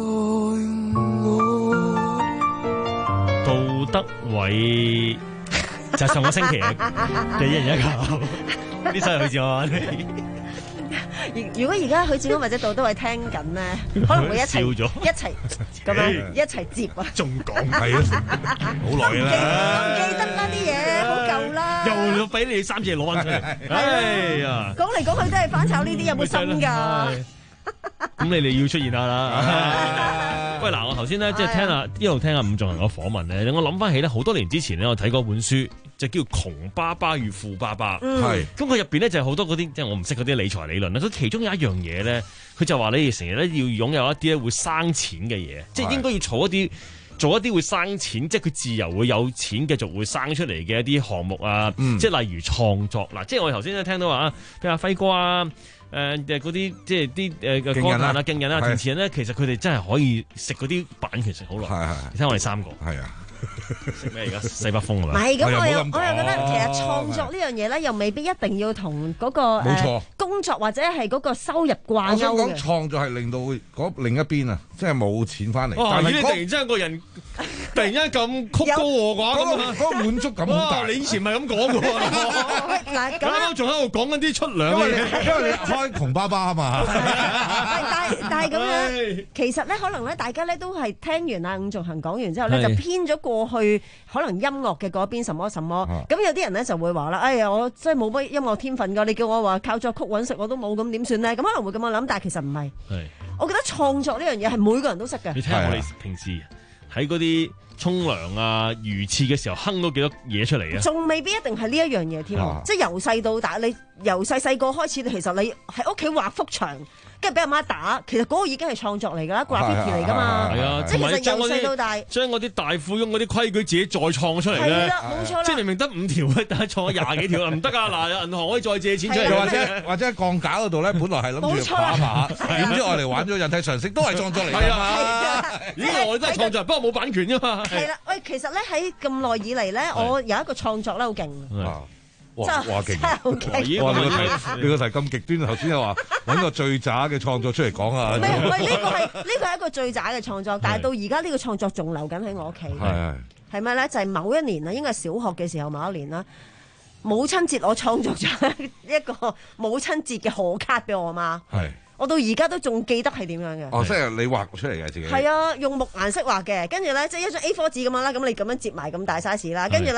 我。 杜德偉就係上個星期嘅一人一球，呢首係許志安。 如果而家許志安或者杜德偉聽緊咧，可能會一齊一齊咁樣一齊接啊！ 仲講係啊，好耐啦， 唔記得啦啲嘢，好舊啦， 又要俾你三次攞翻出嚟，哎呀！ 講嚟講去都係翻炒呢啲，有冇新㗎？ 咁你哋要出現下啦！喂，嗱，我頭先咧即係聽下一路聽下伍仲衡嘅訪問咧，我諗翻起咧好多年之前咧，我睇過本書。就叫窮爸爸與富爸爸，係咁佢入邊咧就係好多嗰啲即係我唔識嗰啲理財理論啦。咁其中有一樣嘢咧，佢就話你哋成日咧要擁有一啲咧會生錢嘅嘢，即係應該要儲一啲做一啲會生錢，即係佢自由會有錢繼續會生出嚟嘅一啲項目啊，嗯、即係例如創作嗱，即係我哋頭先都聽到話啊，譬如阿輝哥啊，誒誒嗰啲即係啲誒歌壇啊、勁人啊、填詞人咧，其實佢哋真係可以食嗰啲版權食好耐。係係，你睇我哋三個係啊。食咩而家西北風啊嘛？唔係咁，我又我又覺得其實創作呢樣嘢咧，又未必一定要同嗰個誒工作或者係嗰個收入掛鈎嘅。我想講創作係令到嗰另一邊啊，即係冇錢翻嚟。 但係你突然之間個人突然間咁曲高和寡咁啊，嗰個滿足感好大。你以前唔係咁講嘅喎。嗱，咁啱仲喺度講緊啲出糧嘅嘢， 因為你開窮爸爸啊嘛。 但係但係咁樣，其實咧可能咧，大家咧都係聽完阿伍仲衡講完之後咧，就偏咗過。過去可能音樂嘅嗰邊什麼什麼，咁、啊、有啲人咧就會話啦，哎呀，我真係冇乜音樂天分噶，你叫我話靠作曲揾食我都冇，咁點算咧？咁可能會咁樣諗，但係其實唔係。係，我覺得創作呢樣嘢係每個人都識嘅。 你睇下我哋平時喺嗰啲沖涼啊、魚翅嘅時候，哼到幾多嘢出嚟啊？仲未必一定係呢一樣嘢添，啊、即係由細到大，你由細細個開始，其實你喺屋企畫幅牆。跟住俾阿媽打，其實嗰個已經係創作嚟㗎啦 graffiti 嚟㗎嘛。係啊，即係其實由細到大，將嗰啲大富翁嗰啲規矩自己再創出嚟咧。係啦，冇錯啦。即係明明得五條，但係創咗廿幾條啊，唔得啊！嗱，銀行可以再借錢出嚟。 或者或者喺鋼架嗰度咧，本來係諗住打下，點知我哋玩咗人體常識，都係創作嚟㗎嘛。咦，我都係創作，不過冇版權啫嘛。 係啦，喂，其實咧喺咁耐以嚟咧，我有一個創作咧好勁。 哇哇勁！哇你個題你個題咁極端，頭先又話揾個最渣嘅創作出嚟講啊！ 唔係唔係，呢個係呢個係一個最渣嘅創作，但係到而家呢個創作仲留緊喺我屋企。係係咩咧？就係某一年啦，應該係小學嘅時候某一年啦。母親節我創作咗一個母親節嘅賀卡俾我媽。係。我到而家都仲記得係點樣嘅。 哦，即係你畫出嚟嘅自己。 係啊，用木顏色畫嘅，跟住咧即係一張 A 四 紙咁樣啦，咁你咁樣摺埋咁大 size 啦，跟住咧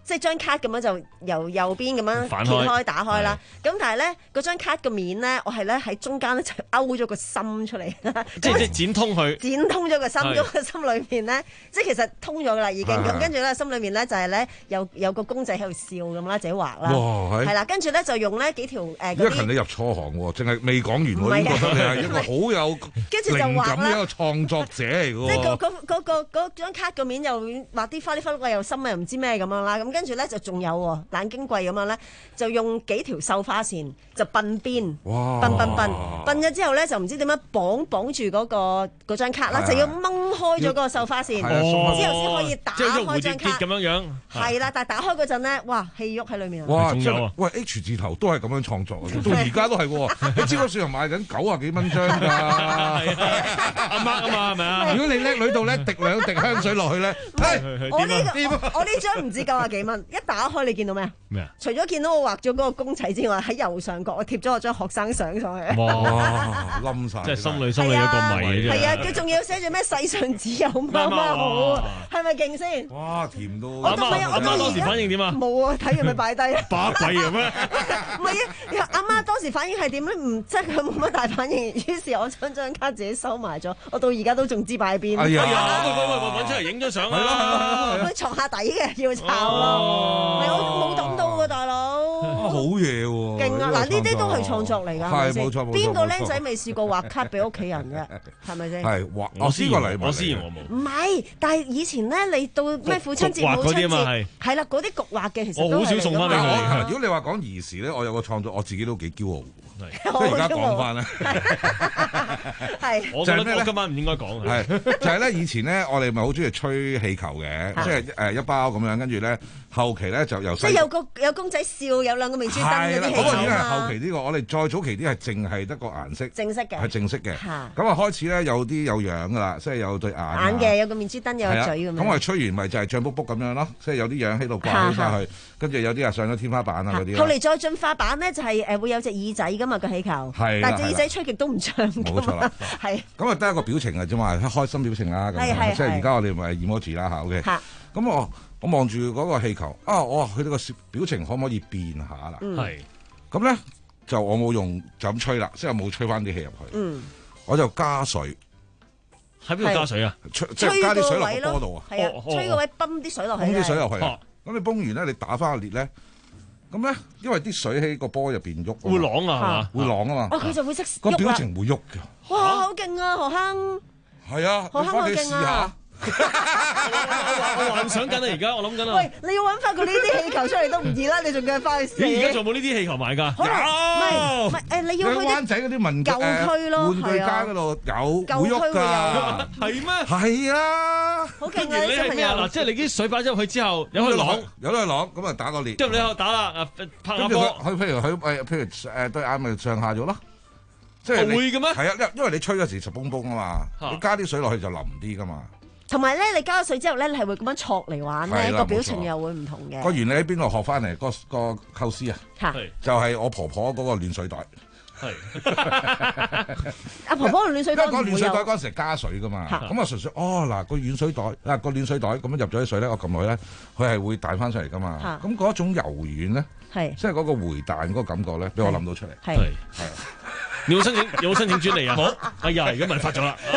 即係張卡咁樣就由右邊咁樣反揭開開打開啦。咁但係咧嗰張卡嘅面咧，我係咧喺中間咧就勾咗個心出嚟， 即係即係剪通佢， 剪通咗個心， 係咁個心裏面咧，即係其實通咗噶啦已經。咁跟住咧心裏面咧就係咧有有個公仔喺度笑咁啦，自己畫啦， 哇係係啦。跟住咧就用咧幾條誒嗰啲一勤你入錯行喎，淨係未講完喎，已經覺得你係一個好有跟住就靈感畫啦嘅一個創作者嚟嘅即係喎。 嗰嗰嗰個嗰張卡個面又畫啲花哩花碌啊，又深啊，又唔知咩咁樣啦。咁跟住咧就仲有喎，冷矜貴咁樣咧，就用幾條繡花線就鬢邊， 哇鬢鬢鬢鬢咗之後咧就唔知點樣綁綁住嗰個嗰張卡啦， 係啊就要掹開咗嗰個繡花線， 係啊之後先可以打即係好似蝴蝶開張卡結咁樣樣。 係啦，但係打開嗰陣咧，哇氣郁喺裏面啊！ 哇！ 仲有啊真係喂 H 字頭都係咁樣創作，到而家都係喎。你超級市場賣緊九啊幾蚊張㗎， 阿媽啊嘛係咪啊？ 如果你叻女到咧，滴兩滴香水落去咧， 我呢個我呢張唔知九啊幾蚊，一打開你見到咩啊？ 咩啊？ 除咗見到我畫咗嗰個公仔之外，喺右上角我貼咗我張學生相上去。 哇！冧晒， 即係心裏心裏一個謎嘅啫。 係啊，佢仲要寫住咩世上只有媽媽好啊，係咪勁先？ 哇！甜到阿媽阿媽當時反應點啊？ 冇啊，睇完咪擺低啦。 把鬼咁咩？ 唔係啊，阿媽當時反應係點咧？唔即係佢冇乜大反應，於是我將張卡自己收埋咗，我到而家都仲知擺喺邊。 哎呀，喂喂喂，揾出嚟影張相啊！ 佢床下底嘅要抄咯，係我冇諗到喎，大佬。 好嘢喎！ 勁啊！嗱，呢啲都係創作嚟㗎，係咪先？ 冇錯冇錯邊個僆仔未試過畫卡俾屋企人嘅？係咪先？ 係畫， 我試過禮物， 我試完我冇。 唔係，但係以前咧，你到咩父親節、母親節，係啦，嗰啲焗畫嘅其實都係嚟㗎嘛。 我好少送翻俾佢。如果你話講兒時咧，我有個創作，我自己都幾驕傲。即係而家講翻咧， 係。 我覺得我今晚唔應該講。 係就係咧，以前咧，我哋咪好中意吹氣球嘅，即係誒一包咁樣，跟住咧後期咧就由即係有個有公仔笑，有兩個明珠燈嗰啲氣球啊嘛。 嗰個已經係後期呢個，我哋再早期啲係淨係得個顏色， 正式嘅， 係正式嘅。咁啊開始咧有啲有樣噶啦，即係有對眼。 眼嘅有個面珠燈，有個嘴咁樣。 咁我哋吹完咪就係脹卜卜咁樣咯，即係有啲樣喺度掛起晒去，跟住有啲啊上咗天花板啊嗰啲。 後嚟再進化版咧就係誒會有隻耳仔噶嘛個氣球。但係隻耳仔吹極都唔長， 冇錯啦， 係咁啊得一個表情嘅啫嘛，開心表情啦，咁即係而家我哋咪 emoji 啦嚇，OK。咁我我望住嗰個氣球啊，我話佢哋個表情可唔可以變下啦？ 係咁咧就我冇用就咁吹啦，即係冇吹翻啲氣入去。 嗯， 我就加水。 喺邊度加水啊？ 吹即係加啲水落個波度啊！ 係啊，吹個位泵啲水落去。 泵啲水落去。咁你泵完咧，你打翻個裂咧。咁咧，因為啲水喺個波入邊喐， 會啷啊，係嘛？ 會啷啊嘛。 哦，佢就會識個表情會喐嘅。 哇，好勁啊，何坑！ 係啊， 何坑好勁啊！ 我幻想緊啊，而家我諗緊啊。 喂，你要揾翻佢呢啲氣球出嚟都唔易啦，你仲叫佢翻去試？ 你而家仲有冇呢啲氣球賣㗎？ 可能唔係唔係誒，你要去灣仔嗰啲文舊區咯， 玩具街嗰度有會喐㗎。 係咩？ 係啊！ 好勁啊！ 你係咩啊？嗱，即係你啲水擺咗入去之後，有去啷， 有得去啷，咁啊打個裂。 即係你喺度打啦，誒拍下波。 佢譬如佢誒，譬如誒對眼咪上下咗咯。即係會嘅咩？ 係啊，因因為你吹嗰時就崩崩啊嘛，你加啲水落去就腍啲㗎嘛。 同埋咧，你加咗水之後咧，你係會咁樣戳嚟玩咧，個表情又會唔同嘅。 個原理喺邊度學翻嚟？個個構思啊，就係我婆婆嗰個暖水袋。 係。 阿婆婆個暖水袋， 個暖水袋嗰陣時加水噶嘛，咁啊純粹哦嗱個暖水袋嗱個暖水袋咁樣入咗啲水咧，我撳落去咧，佢係會彈翻出嚟噶嘛。咁嗰種柔軟咧，即係嗰個回彈嗰個感覺咧，俾我諗到出嚟。係係。 你有申請有申請專利啊？好，哎呀，而家問發咗啦。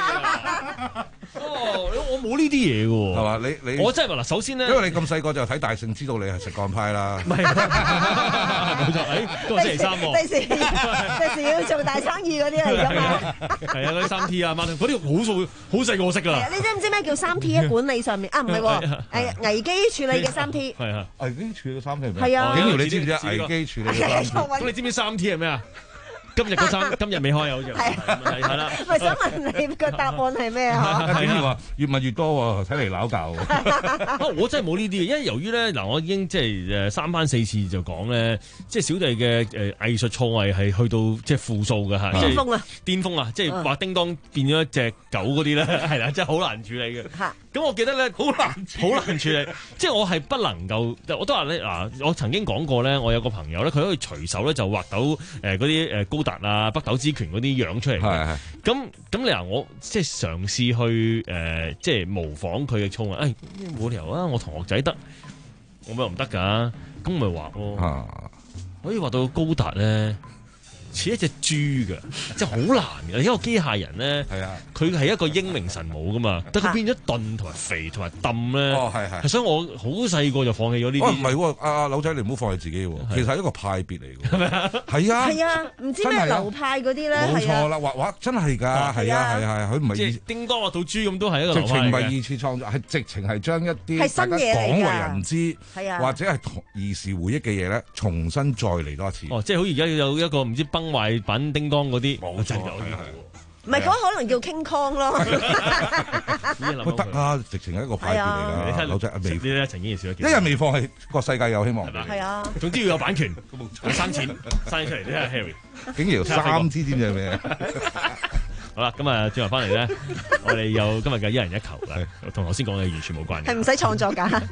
哦，我冇呢啲嘢嘅喎， 係嘛？你你我真係話嗱，首先咧， 因為你咁細個就睇大聖，知道你係食幹派啦。 唔係，冇錯，誒，今日星期三喎。 第時第時要做大生意嗰啲嚟㗎嘛。 係啊，嗰啲三 T 啊，嗰啲好數好細個識㗎。 你知唔知咩叫三 T 啊？管理上面啊，唔係喎，誒危機處理嘅三 T。 係啊， 危機處理三 T 係咩？ 係啊。 景瑤，你知唔知啊？危機處理嘅三 T。 咁你知唔知三 T 係咩啊？今日嗰三今日未開啊，好似係係啦。 咪想問你個答案係咩啊？ 景瑤話越問越多喎，睇嚟鬧教。 我真係冇呢啲嘅，因為由於咧嗱，我已經即係誒三番四次就講咧，即係小弟嘅誒藝術創意係去到即係負數嘅嚇， 巔峰啊！ 巔峰啊！即係畫叮當變咗一隻狗嗰啲咧，係啦，真係好難處理嘅。咁我記得咧，好難好難處理，即係我係不能夠，我都話咧嗱，我曾經講過咧，我有個朋友咧，佢可以隨手咧就畫到誒嗰啲誒高達啊、北斗之拳嗰啲樣出嚟嘅。咁咁你話我即係嘗試去誒、呃，即係模仿佢嘅操啊？誒冇理由啊！我同學仔得我咪唔得㗎，咁咪畫咯，可以畫到高達咧。似一隻豬㗎，即係好難嘅。一個機械人咧，佢係一個英明神武㗎嘛，但佢變咗鈍同埋肥同埋揼咧。 哦，係係。 所以我好細個就放棄咗呢啲。 唔係喎，阿柳仔你唔好放棄自己喎，其實係一個派別嚟㗎。係咪啊？係啊。 係啊，唔知咩流派嗰啲咧。 冇錯啦，畫畫真係㗎，係啊係啊，佢唔係即係叮當畫到豬咁都係一個流派嘅。 直情唔係二次創作，係直情係將一啲大家廣為人知，或者係兒時回憶嘅嘢咧，重新再嚟多一次。 哦，即係好似而家有一個唔知崩壞品叮當嗰啲，冇錯， 唔係嗰可能叫 King Kong 咯。 都得啊，直情係一個派別嚟㗎。 你睇老仔未？ 呢啲陳景賢少一日未放棄，個世界有希望。 係啊， 總之要有版權，有生錢生出嚟。你睇下 Harry， 竟然有三支點嘅咩？ 好啦，咁啊，轉頭翻嚟咧，我哋有今日嘅一人一球啦，同頭先講嘅完全冇關係。 係唔使創作㗎。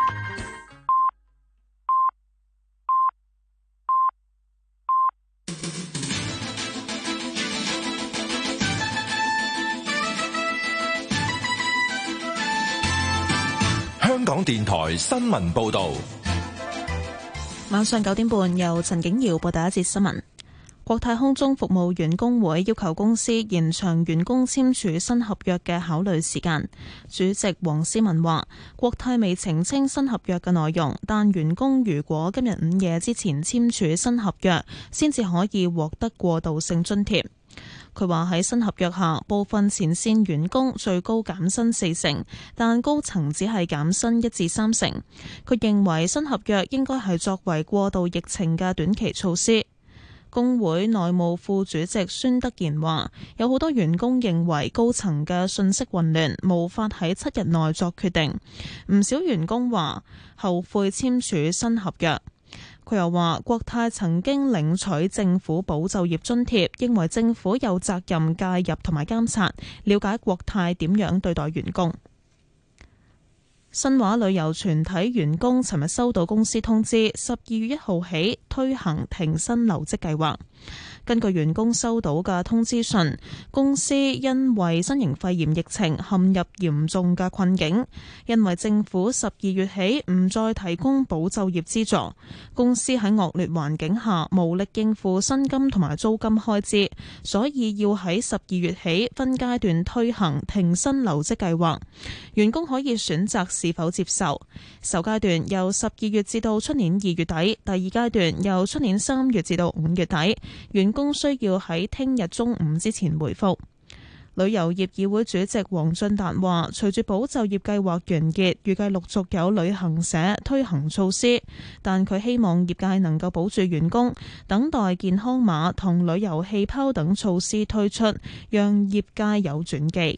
香港電台新聞報道， 晚上九點半由陳景瑤報第一節新聞。國泰空中服務員工會要求公司延長員工簽署新合約嘅考慮時間。主席黃思文話，國泰未澄清新合約嘅內容，但員工如果今日午夜之前簽署新合約，先至可以獲得過渡性津貼。佢話喺新合約下，部分前線員工最高減薪四成，但高層只係減薪一至三成。佢認為新合約應該係作為過渡疫情嘅短期措施。工會內務副主席孫德賢話，有好多員工認為高層嘅信息混亂，無法喺七日內作決定。唔少員工話後悔簽署新合約。佢又話，國泰曾經領取政府保就業津貼，認為政府有責任介入同埋監察，了解國泰點樣對待員工。新華旅遊全體員工尋日收到公司通知，十二月一號起推行停薪留職計劃。根據員工收到嘅通知信，公司因為新型肺炎疫情陷入嚴重嘅困境，因為政府十二月起唔再提供保就業資助，公司喺惡劣環境下無力應付薪金同埋租金開支，所以要喺十二月起分階段推行停薪留職計劃。員工可以選擇是否接受。首階段由十二月至到出年二月底，第二階段由出年三月至到五月底。員工需要喺聽日中午之前回覆。旅遊業議會主席黃俊達話，隨住保就業計劃完結，預計陸續有旅行社推行措施，但佢希望業界能夠保住員工，等待健康碼同旅遊氣泡等措施推出，讓業界有轉機。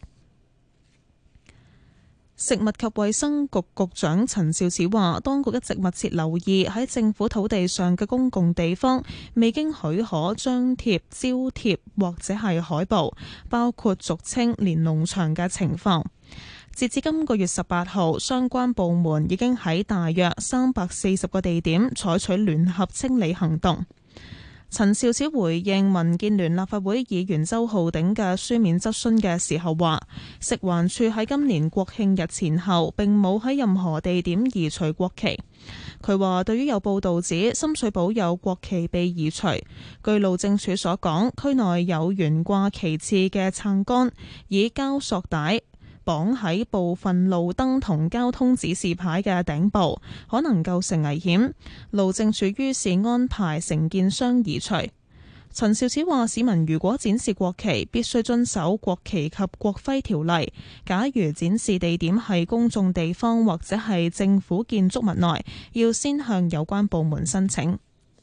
食物及衛生局局長陳肇始話，當局一直密切留意喺政府土地上嘅公共地方未經許可張貼招貼或者係海報，包括俗稱連儂牆嘅情況。截至今個月十八號，相關部門已經喺大約三百四十個地點採取聯合清理行動。陳肇始回應民建聯立法會議員周浩鼎嘅書面質詢嘅時候話，食環署喺今年國慶日前後並冇喺任何地點移除國旗。佢話對於有報道指深水埗有國旗被移除，據路政署所講，區內有懸掛旗幟嘅撐杆以膠索帶綁喺部分路燈同交通指示牌嘅頂部，可能構成危險。路政署於是安排承建商移除。陳肇始話，市民如果展示國旗，必須遵守國旗及國徽條例。假如展示地點係公眾地方或者係政府建築物內，要先向有關部門申請。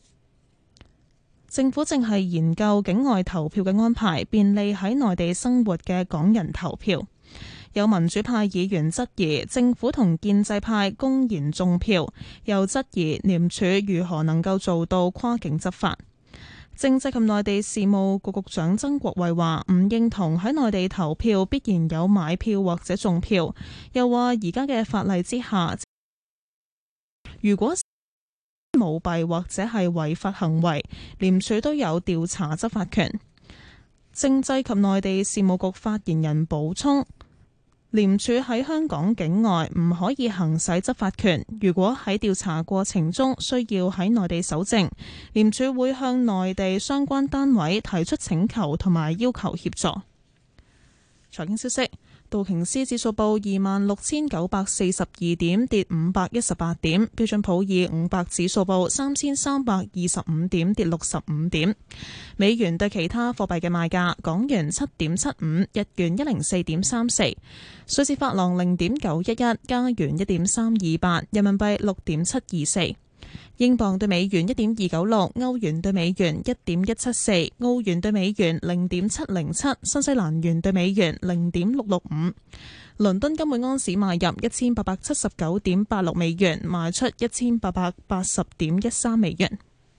政府正係研究境外投票嘅安排，便利喺內地生活嘅港人投票。有民主派議員質疑政府同建制派公然種票，又質疑廉署如何能夠做到跨境執法。政制及內地事務局局長曾國衛話唔認同喺內地投票必然有買票或者種票，又話而家嘅法例之下，如果舞弊或者係違法行為，廉署都有調查執法權。政制及內地事務局發言人補充， 廉署喺香港境外唔可以行使執法權，如果喺調查過程中需要喺內地搜證，廉署會向內地相關單位提出請求同埋要求協助。財經消息。道瓊斯指數報二萬六千九百四十二點，跌五百一十八點。標準普爾五百指數報三千三百二十五點，跌六十五點。美元對其他貨幣嘅賣價：港元七點七五，日元一零四點三四，瑞士法郎零點九一一，加元一點三二八，人民幣六點七二四。英鎊對美元一點二九六，歐元對美元一點一七四，澳元對美元零點七零七，新西蘭元對美元零點六六五。倫敦金每安士買入一千八百七十九點八六美元，賣出一千八百八十點一三美元。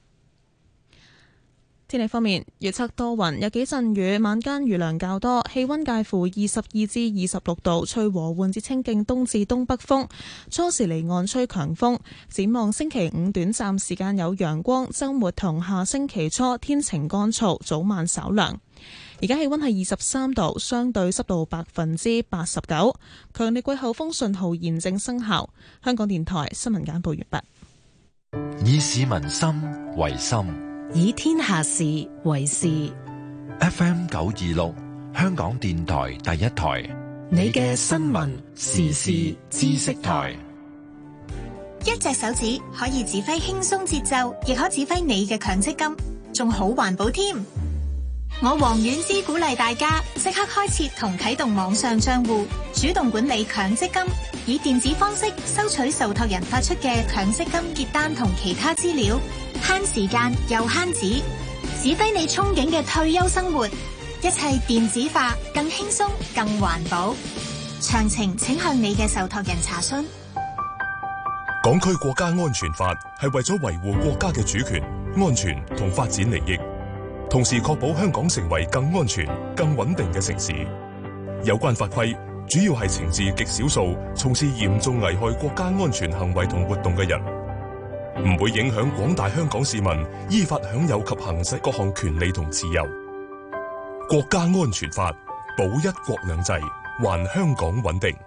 天氣方面，預測多雲，有幾陣雨，晚間雨量較多，氣溫介乎二十二至二十六度，吹和緩至清勁東至東北風，初時離岸吹強風。展望星期五短暫時間有陽光，週末同下星期初天晴乾燥，早晚稍涼。而家氣溫係二十三度，相對濕度百分之八十九，強烈季候風信號現正生效。香港電台新聞簡報完畢。 以市民心為心， 以天下事為事。 F M 九二六，香港電台第一台， 你嘅新聞時事知識台。 一隻手指可以指揮輕鬆節奏，亦可指揮你嘅強積金，仲好環保添。我黃婉之鼓勵大家即刻開設同啟動網上賬戶，主動管理強積金，以電子方式收取受託人發出嘅強積金結單同其他資料，慳時間又慳紙，指揮你憧憬嘅退休生活，一切電子化，更輕鬆更環保。詳情請向你嘅受託人查詢。 港區國家安全法係為咗維護國家嘅主權、安全同發展利益，同時確保香港成為更安全、更穩定嘅城市。有關法規主要係懲治極少數從事嚴重危害國家安全行為同活動嘅人，唔會影響廣大香港市民依法享有及行使各項權利同自由。國家安全法保一國兩制，還香港穩定。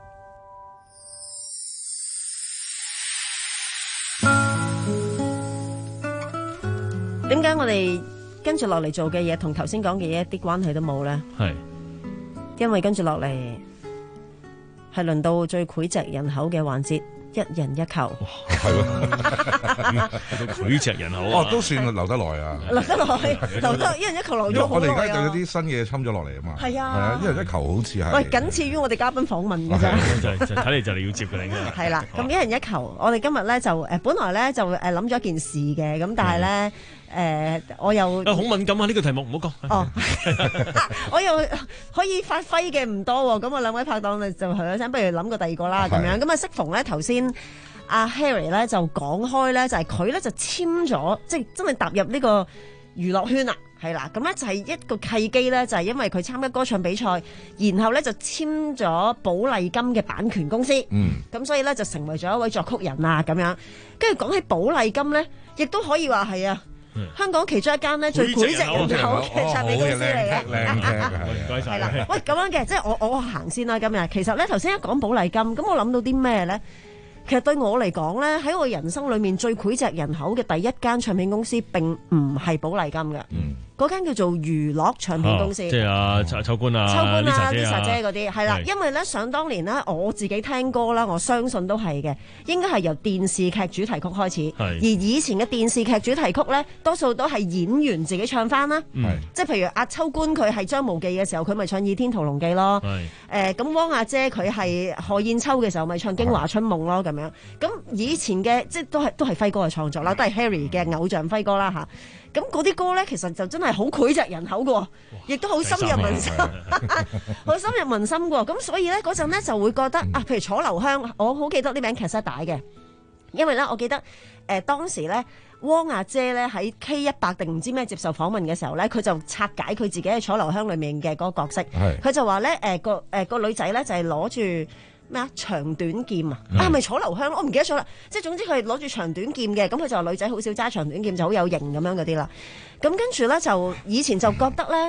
點解我哋跟住落嚟做嘅嘢同頭先講嘅嘢一啲關係都冇呢？係因為跟住落嚟係輪到最膾炙人口嘅環節，一人一球。 係咯， 膾炙人口哦，都算留得耐啊， 留得耐，留得一人一球留咗好耐啊。 我哋而家就有啲新嘢侵咗落嚟啊嘛。係啊，係啊，一人一球好似係。喂， 僅次於我哋嘉賓訪問嘅啫。 就就睇嚟就嚟要接嘅啦，應該係啦。咁一人一球，我哋今日咧就誒，本來咧就誒諗咗一件事嘅，咁但係咧。誒、呃，我又好敏感啊！呢、這個題目唔好講。哦， 我又可以發揮嘅唔多喎，咁我兩位拍檔就係咗聲，不如諗個第二個啦，咁樣。咁啊，適逢咧頭先阿 Harry 咧就講開咧，就係佢咧就簽咗，即係真係踏入呢個娛樂圈啦，係啦。咁咧就係一個契機咧，就係因為佢參加歌唱比賽，然後咧就簽咗寶麗金嘅版權公司。嗯。咁所以咧就成為咗一位作曲人啊，咁樣。跟住講起寶麗金咧，亦都可以話係啊。香港其中一間咧最膾炙人口嘅唱片公司嚟嘅， 唔該晒。 係啦，喂，咁樣嘅，即係我我行先啦。今日其實咧，頭先一講寶麗金，咁我諗到啲咩咧？其實對我嚟講咧，喺我人生裏面最膾炙人口嘅第一間唱片公司並唔係寶麗金嘅。嗯。嗰間叫做娛樂唱片公司， 哦、即係啊秋官啊、 秋官啊、Lisa 姐嗰啲，係啦。因為咧，想當年咧，我自己聽歌啦，我相信都係嘅，應該係由電視劇主題曲開始。而以前嘅電視劇主題曲咧，多數都係演員自己唱翻啦。即係譬如阿秋官佢係張無忌嘅時候，佢咪唱《倚天屠龍記》咯。誒咁、呃、汪阿姐佢係何燕秋嘅時候，咪唱《京華春夢》咯咁樣。咁以前嘅即係都係都係輝哥嘅創作啦，都係 Harry 嘅偶像輝哥啦嚇。咁嗰啲歌咧，其實就真係好膾炙人口嘅，亦都好深入民心，好深入民心嘅。咁所以咧嗰陣咧就會覺得啊，譬如楚留香，我好記得呢名劇集帶嘅，因為咧我記得誒、呃、當時咧汪阿姐咧喺 K 一百定唔知咩接受訪問嘅時候咧，佢就拆解佢自己喺楚留香裏面嘅嗰個角色，佢就話咧誒個誒、呃、個女仔咧就係攞住咩啊長短劍啊，啊係咪楚留香？我唔記得咗啦。即係總之佢係攞住長短劍嘅，咁佢就話女仔好少揸長短劍，就好有型咁樣嗰啲啦。咁跟住咧就以前就覺得咧，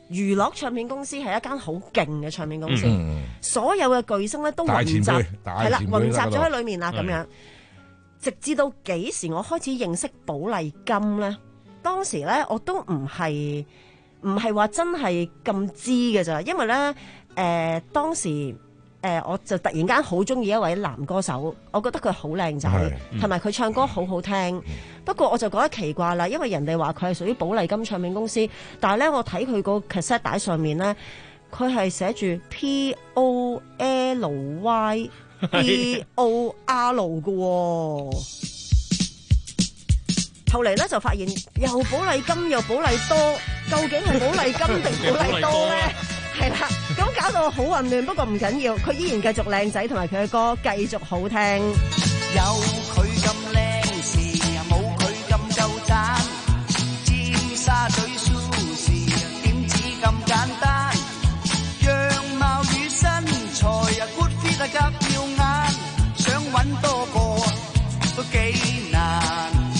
娛樂唱片公司係一間好勁嘅唱片公司， 嗯、 所有嘅巨星咧都混集，係啦，混集咗喺裡面啦咁樣。直至到幾時我開始認識寶麗金咧？當時咧我都唔係唔係話真係咁知嘅咋，因為咧誒、呃、當時誒、呃、我就突然間好中意一位男歌手，我覺得佢好靚仔，同埋佢唱歌好好聽。嗯、不過我就覺得奇怪啦，因為人哋話佢係屬於寶麗金唱片公司，但係咧我睇佢個 cassette 帶上面咧，佢係寫住 P O L Y B O R 嘅、哦。後嚟咧就發現又寶麗金又寶麗多，究竟係寶麗金定寶麗多咧？係啦，咁搞到好混亂。不過唔緊要，佢依然繼續靚仔，同埋佢嘅歌繼續好聽。 有佢咁靚時，冇佢咁夠讚。尖沙咀 Susie 點止咁簡單？樣貌與身材啊 good fit 啊夾耀眼，想搵多個都幾難。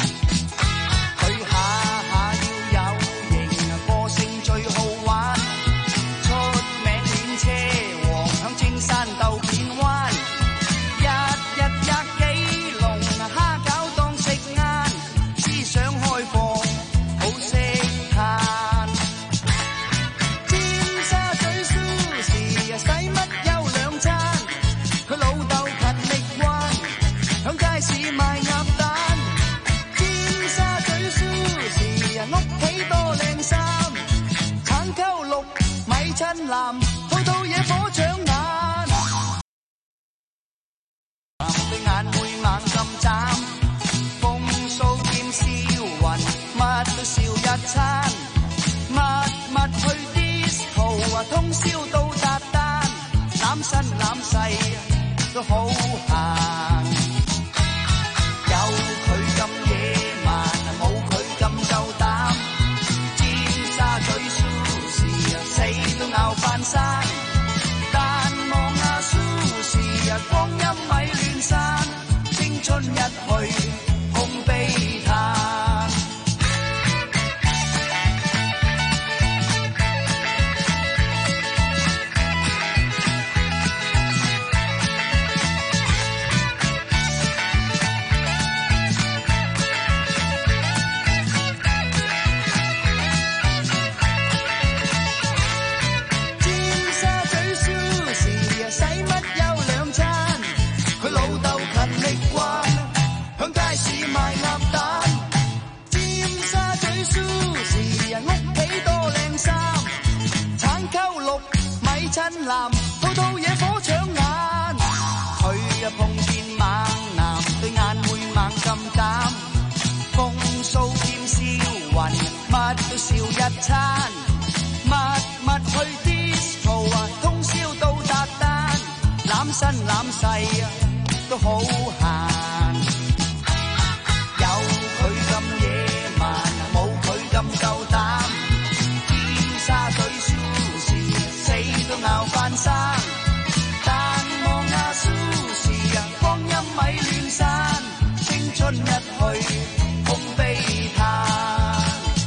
男套套嘢火搶眼，對眼會猛咁眨，風騷兼銷魂，乜都笑一餐，密密去 disco 啊，通宵到達旦，攬身攬勢都好閒，有佢咁野蠻，冇佢咁夠膽，尖沙咀死都拗翻生，但望阿 Susie 啊，光陰咪亂散，青春一去空悲嘆。男套套嘢火搶眼，佢啊碰見猛男，對眼會猛咁膽，風騷兼銷魂，乜都笑一餐，密密去 disco 啊，通宵到達旦，攬身攬勢啊都好閒，有佢咁野蠻，冇佢咁夠膽，尖沙咀都拗翻生，但望阿 Susie 啊，光陰咪亂散，青春一去空悲嘆。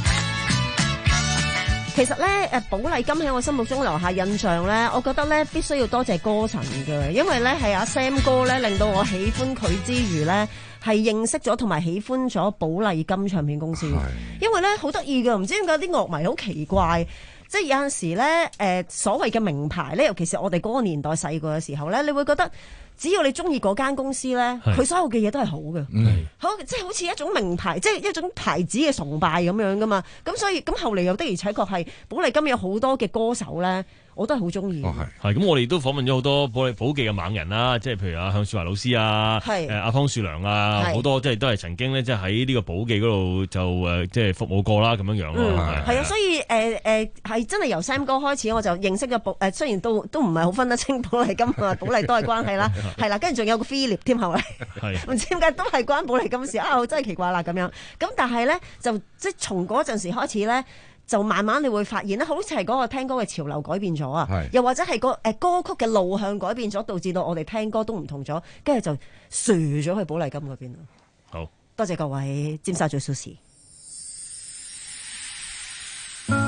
其實咧，誒寶麗金喺我心目中留下印象咧，我覺得咧必須要多謝歌神嘅，因為咧係阿 Sam 哥咧令到我喜歡佢之餘咧，係認識咗同埋喜歡咗寶麗金唱片公司。因為咧好得意㗎，唔知點解啲樂迷好奇怪。即係有陣時咧，誒、呃、所謂嘅名牌咧，尤其是我哋嗰個年代細個嘅時候咧，你會覺得只要你中意嗰間公司咧，佢所有嘅嘢都係好嘅，好即係好似一種名牌，即係一種牌子嘅崇拜咁樣噶嘛。咁所以咁後嚟又的而且確係寶麗金有好多嘅歌手咧，我都係好中意。 係咁，我哋都訪問咗好多寶寶記嘅猛人啦，即係譬如阿向雪華老師啊，誒阿湯樹良啊，好多即係都係曾經咧，即係喺呢個寶記嗰度就誒即係服務過啦，咁樣樣咯。 係啊，所以誒誒係真係由 Sam 哥開始，我就認識咗寶誒，雖然都都唔係好分得清寶麗金啊寶麗都係關係啦，係啦，跟住仲有個 Philip 添後嚟，唔知點解都係關寶麗金事啊！真係奇怪啦咁樣。咁但係咧就即係從嗰陣時開始咧。就慢慢你會發現咧，好似係嗰個聽歌嘅潮流改變咗啊，又或者係個誒歌曲嘅路向改變咗，導致到我哋聽歌都唔同咗，跟住就瀡咗去寶麗金嗰邊啦。 好多謝各位尖沙咀 Susie。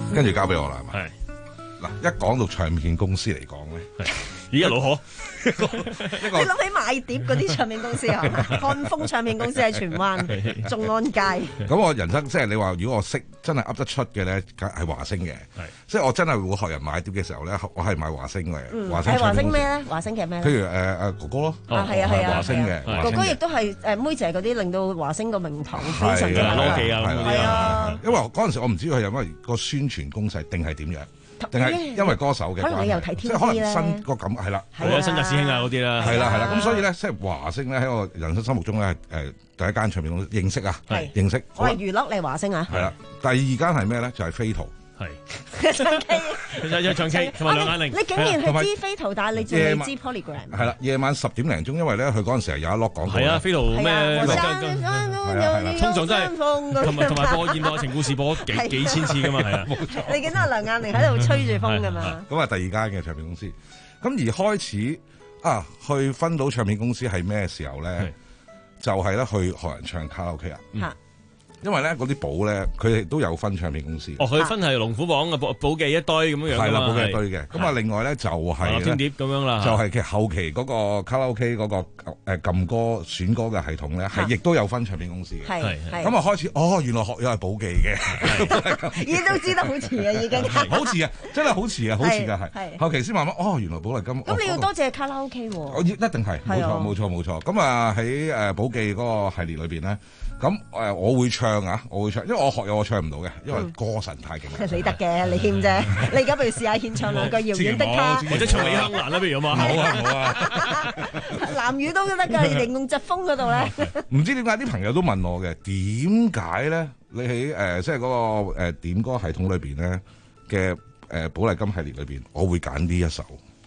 跟住交俾我啦，係咪？嗱，一講到唱片公司嚟講咧， 咦，老何， 你諗起買碟嗰啲唱片公司係嘛？漢風唱片公司喺荃灣眾安街。 咁我人生即係你話，如果我識真係噏得出嘅咧，梗係華星嘅。即係我真係會學人買碟嘅時候咧，我係買華星嘅。 嗯， 華星係華星咩咧？華星嘅咩？ 譬如誒誒哥哥咯， 啊係啊係啊， 華星嘅哥哥亦都係誒妹姐嗰啲，令到華星個名堂非常之大。 係啊係啊，因為嗰陣時我唔知佢係因為個宣傳攻勢定係點樣。定係因為歌手嘅關係， 可能你又睇 T V 咧， 即係可能新個感係啦， 係啊，新紮師兄啊嗰啲啦， 係啦係啦，咁所以咧，即係華星咧喺我人生心目中咧，誒第一間唱片公司認識啊，認識。 我係娛樂你華星啊。 係啦，第二間係咩咧？就係飛圖。 係唱 K，有唱 K 同埋梁雁翎。 你竟然係知飛圖，但係你仲未知 Polygram。 係啦，夜晚十點零鐘，因為咧佢嗰陣時係有一粒廣告。 係啊，飛圖咩？ 係啊， 通常都係同埋同埋播現代愛情故事播幾幾千次噶嘛，係啊。冇錯。 你見到梁雁翎喺度吹住風噶嘛？ 咁啊，第二間嘅唱片公司，咁而開始啊，去分到唱片公司係咩時候咧？就係咧去學人唱卡拉 OK 啊。因為咧嗰啲簿咧，佢哋都有分唱片公司。 哦，佢分係龍虎榜嘅寶寶記一堆咁樣樣。 係啦，寶記一堆嘅。咁啊，另外咧就係天碟咁樣啦。 就係其實後期嗰個卡拉 OK 嗰個誒撳歌選歌嘅系統咧，係亦都有分唱片公司嘅。 係係。 咁啊開始，哦，原來學友係寶記嘅。 已經都知得好遲啊，已經。 好遲啊！真係好遲啊！好遲㗎係。後期先慢慢，哦，原來寶麗金。 咁你要多謝卡拉 OK 喎。 我一定係冇錯冇錯冇錯。咁啊喺誒寶記嗰個系列裏邊咧。咁誒，我會唱啊，我會唱，因為我學友我唱唔到嘅，因為歌神太勁啦。 你得嘅，你謙啫。你而家不如試下獻唱兩句遙遠的他， 或者唱李香蘭啦，不如咁啊。 好啊好啊。 南語都得㗎，形容疾風嗰度咧。 唔知點解啲朋友都問我嘅，點解咧？你喺誒即係嗰個誒點歌系統裏邊咧嘅誒寶麗金系列裏邊，我會揀呢一首。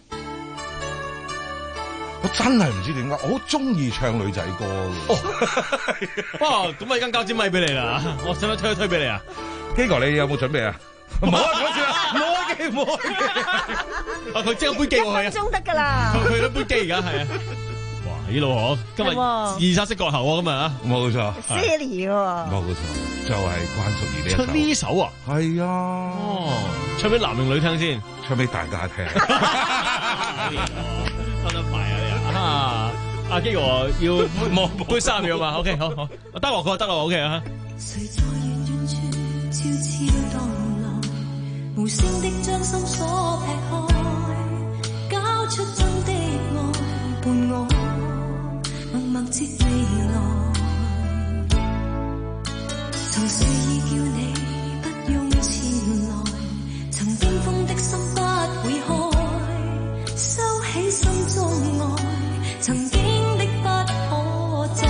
我真係唔知點解，我好中意唱女仔歌嘅。 哇！咁我而家交支咪俾你啦，我使唔使推一推俾你啊？ 基哥，你有冇準備啊？冇啊，講住啦，冇嘅，冇嘅。啊！佢即刻杯機我去啊！ 一分鐘得㗎啦。 佢去咗杯機而家係啊！哇！咦，老何今日二殺式割喉喎，今日啊！ 冇錯 Sally 喎。 冇錯，就係關淑怡呢一首。 唱呢首啊？ 係啊。 哦，唱俾男定女聽先？ 唱俾大家聽。 分得快啊！啊！阿基哥要望杯三秒嘛 ？OK， 好好，得落佢得落 OK 啊！誰在遠遠處悄悄蕩來，無聲的將心所劈開，交出真的愛伴我，默默接未來。曾示意叫你不用前來，曾巔峰的心不會開，收起心中愛。曾經的不可再，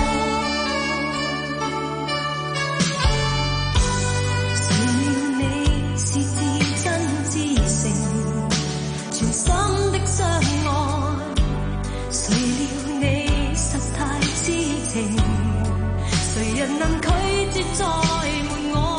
誰料你是至真至誠，全心的相愛。誰料你實太痴情，誰人能拒絕再瞞我？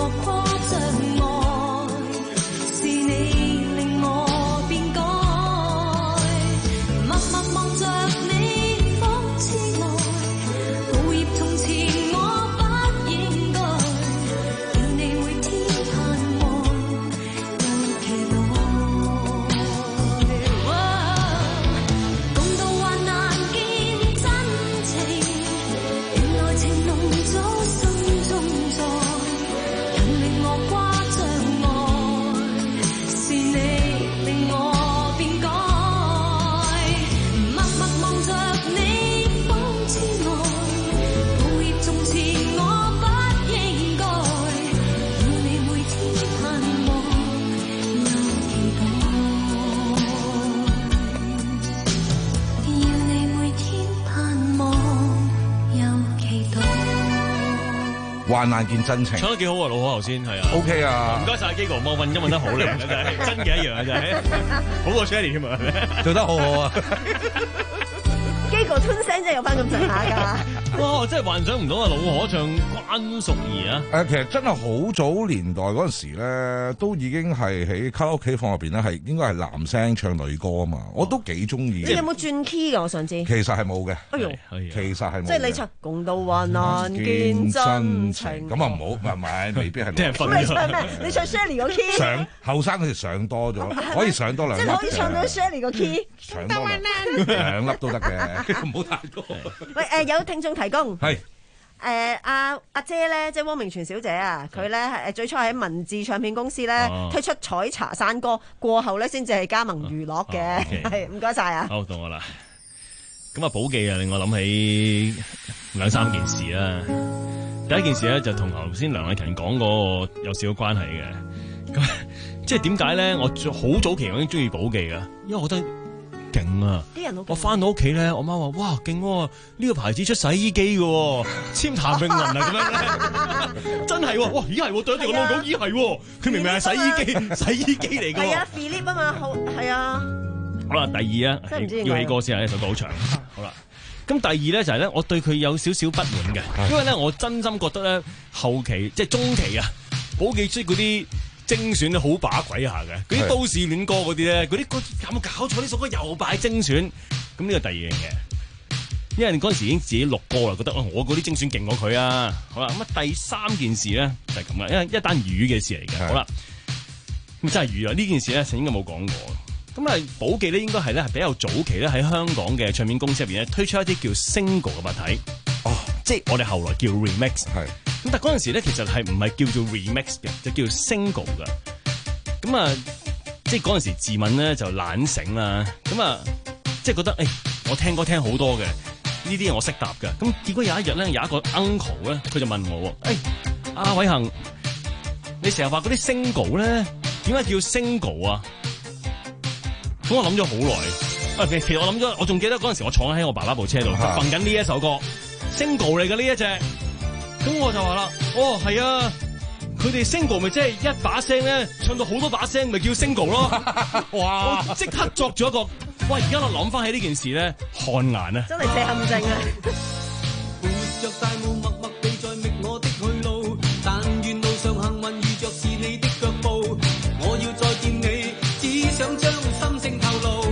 患難見真情， 唱得幾好啊，老何頭先係啊 ，OK 啊， 唔該晒基哥，我混音混得好靚啊，真係真嘅一樣啊，真係好過 Shelly 添啊， 做得好好啊。 基哥吞聲真係有翻咁上下㗎。 哇！真係幻想唔到啊，老何唱關淑怡啊！ 誒，其實真係好早年代嗰陣時咧，都已經係喺卡拉 OK 房入邊咧，係應該係男聲唱女歌啊嘛，我都幾中意。 你有冇轉 key 㗎？我想知。 其實係冇嘅。 哎呦， 其實係冇。 即係你唱共度患難見真情。 咁啊唔好，唔係唔係，未必係。 即係咁你唱咩？你唱 Shelly 個 key。 上後生嗰時上多咗，可以上多兩粒。 即係可以唱到 Shelly 個 key。 上多兩粒都得嘅，唔好太多。 喂誒，有聽眾提供。 係。 誒阿阿姐咧，即係汪明荃小姐啊，佢咧誒最初喺文字唱片公司咧、啊、推出《採茶山歌》，過後咧先至係加盟娛樂嘅，係唔該晒啊！ 好到我啦，咁啊寶記啊令我諗起兩三件事啦。第一件事咧就同頭先梁偉勤講嗰個有少少關係嘅，咁即係點解咧？我好早期我已經中意寶記噶，因為我覺得勁啊！我翻到屋企咧，我媽話：哇，勁喎！呢、這個牌子出洗衣機嘅，簽譚詠麟啊咁樣咧，真係喎！哇，咦係喎，對住個 logo，咦係喎，佢明明係洗衣機，洗衣機嚟嘅。 係啊 ，Philip 啊嘛，好係啊。 好啦，第二啊，要起歌先啊，呢首歌好長。好啦，咁第二咧就係咧，我對佢有少少不滿嘅，因為咧我真心覺得咧後期即係中期啊，寶記出嗰啲精選咧好把鬼下嘅，嗰啲都市戀歌嗰啲咧，嗰啲歌有冇搞錯？呢首歌又擺精選，咁呢個第二樣嘢，因為嗰陣時已經自己錄歌啦，覺得我嗰啲精選勁過佢啊。好啦，咁啊第三件事咧就係咁啦，因為一單魚嘅事嚟嘅。好啦，咁真係魚啊！呢件事咧應該冇講過。咁啊，寶記咧應該係咧係比較早期咧喺香港嘅唱片公司入邊咧推出一啲叫 single 嘅物體。哦，即係我哋後來叫 remix。係。咁但係嗰陣時咧，其實係唔係叫做 remix 嘅，就叫 single 嘅。咁啊，即係嗰陣時自問咧就懶醒啦。咁啊，即係覺得誒、欸，我聽歌聽好多嘅，呢啲嘢我識答嘅。咁結果有一日咧，有一個 uncle 咧，佢就問我：誒、欸，阿偉恒，你成日話嗰啲 single 咧，點解叫 single 啊？咁我諗咗好耐。誒，其實我諗咗，我仲記得嗰陣時我坐喺我爸爸部車度，瞓緊呢一首歌 single 嚟嘅呢一隻。咁我就話啦，哦係啊，佢哋 single 咪即係一把聲咧，唱到好多把聲，咪叫 single 咯。哇！我即刻作咗一個，哇！而家我諗翻起呢件事咧，汗顏啊！ 真係寫陷阱啊！ 活着大霧默默地在覓我的去路，但願路上幸運遇着是你的腳步。我要再見你，只想將心聲透露。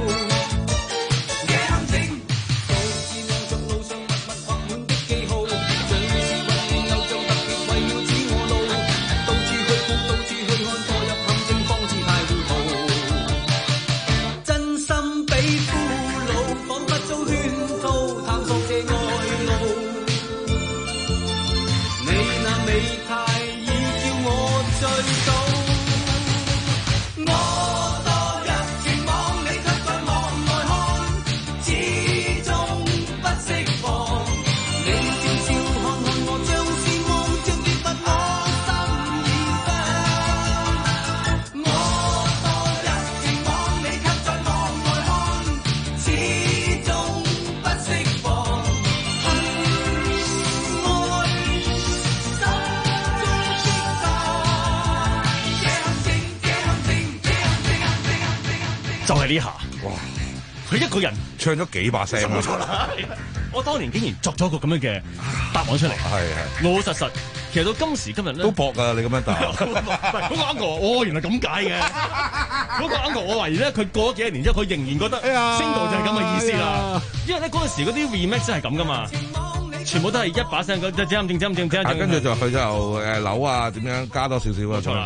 就係呢下，哇！佢一個人唱咗幾把聲， 冇錯啦。我當年竟然作咗個咁樣嘅答案出嚟，係係老老實實其實到今時今日咧都搏㗎，你咁樣答。 唔係嗰個 uncle，哦，原來咁解嘅。嗰個 uncle 我懷疑咧，佢過咗幾年之後，佢仍然覺得 single 就係咁嘅意思啦。因為咧嗰陣時嗰啲 remix 真係咁噶嘛，全部都係一把聲嗰隻正正正正正。 跟住就佢就誒扭啊，點樣加多少少啊，錯啦。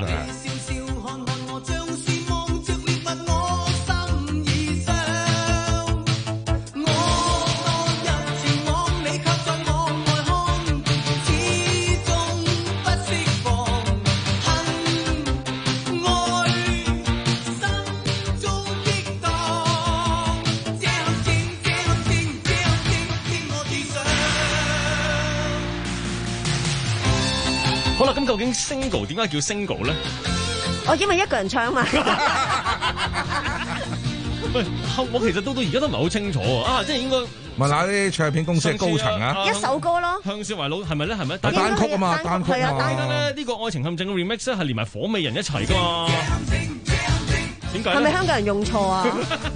好啦，咁究竟 single 點解叫 single 咧？ 哦，因為一個人唱嘛。 喂，我其實到到而家都唔係好清楚啊！即係應該問下啲唱片公司嘅高層啊， 一首歌咯。 向雪懷老係咪咧？係咪？ 單曲啊嘛，單曲啊。 但係咧呢個愛情陷阱嘅 remix 咧係連埋火美人一齊噶嘛？點解？ 係咪香港人用錯啊？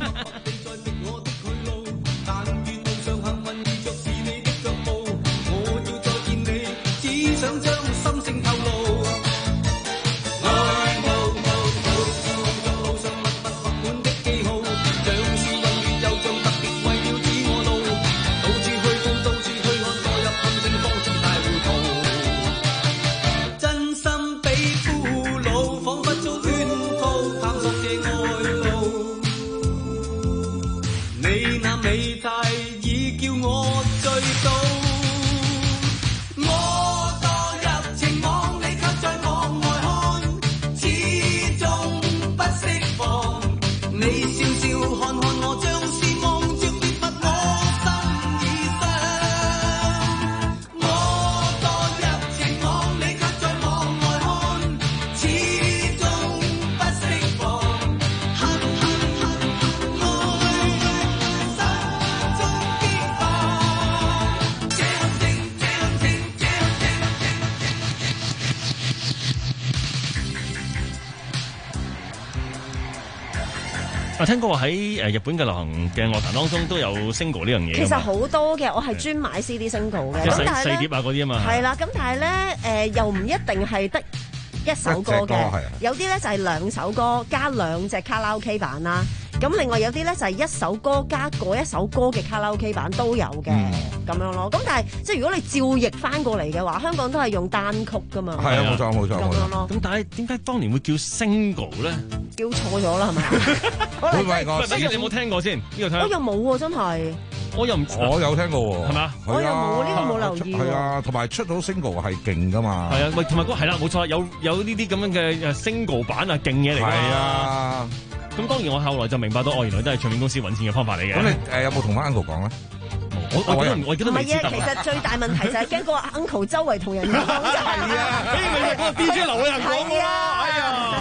我聽過話喺誒日本嘅流行嘅樂壇當中都有 single 呢樣嘢。 其實好多嘅，我係專買 C D single 嘅。 細細碟啊嗰啲啊嘛。 係啦，咁但係咧誒又唔一定係得一首歌嘅，有啲咧就係兩首歌加兩隻卡拉 OK 版啦。咁另外有啲咧就係一首歌加嗰一首歌嘅卡拉 OK 版都有嘅，咁樣咯。咁但係即係如果你照譯翻過嚟嘅話，香港都係用單曲噶嘛。 係啊，冇錯冇錯冇錯。 咁但係點解當年會叫 single 咧？ 叫錯咗啦係咪？ 喂喂，我你有冇聽過先？呢個聽我又冇喎，真係。 我又唔， 我有聽過喎， 係嘛？ 我又冇呢個冇留意。 係啊，同埋出到 single 係勁噶嘛。 係啊，喂，同埋嗰係啦，冇錯，有有呢啲咁樣嘅 single 版啊，勁嘢嚟㗎。 係啊。 咁當然我後來就明白到，哦，原來都係唱片公司揾錢嘅方法嚟嘅。 咁你誒有冇同翻 uncle 講咧？ 我我記得我記得未知得。 其實最大問題就係驚個 uncle 周圍同人講。 係啊， 誒咪係嗰個 D J 劉偉恒講㗎啦，哎呀！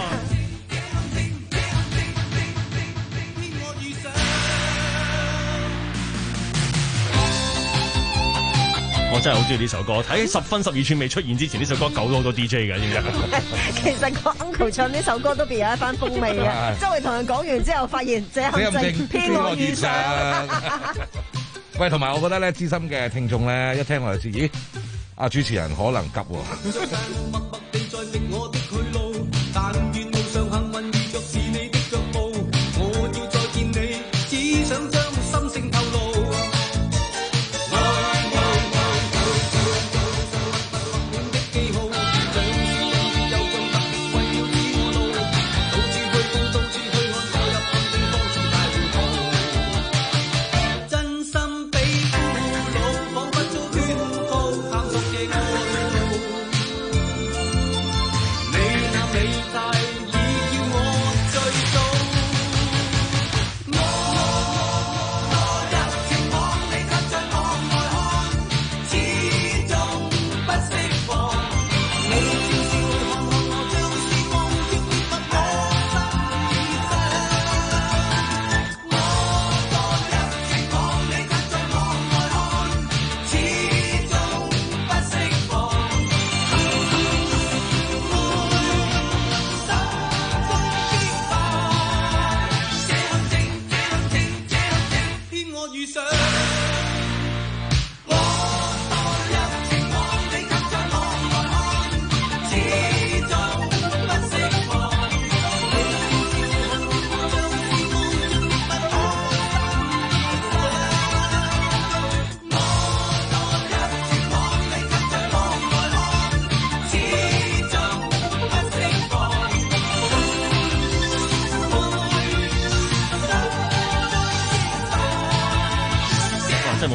我真係好中意呢首歌，睇十分十二寸未出現之前，呢首歌救咗好多 D J 嘅，知唔知？ 其實個 uncle 唱呢首歌都別有一番風味嘅，周圍同人講完之後，發現這陷阱偏我遇上。 喂，同埋我覺得咧，資深嘅聽眾咧，一聽我就知，咦，阿主持人可能急喎。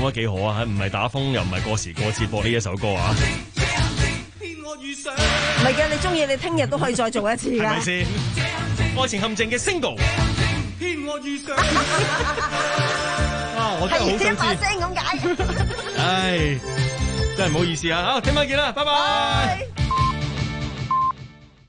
覺得幾好啊，唔係打風又唔係過時過節播呢一首歌啊。 唔係嘅，你中意你聽日都可以再做一次㗎。 係咪先？愛情陷阱嘅 single。啊！我真係好想知。係一把聲咁解。唉，真係唔好意思啊！好，聽晚見啦，拜拜。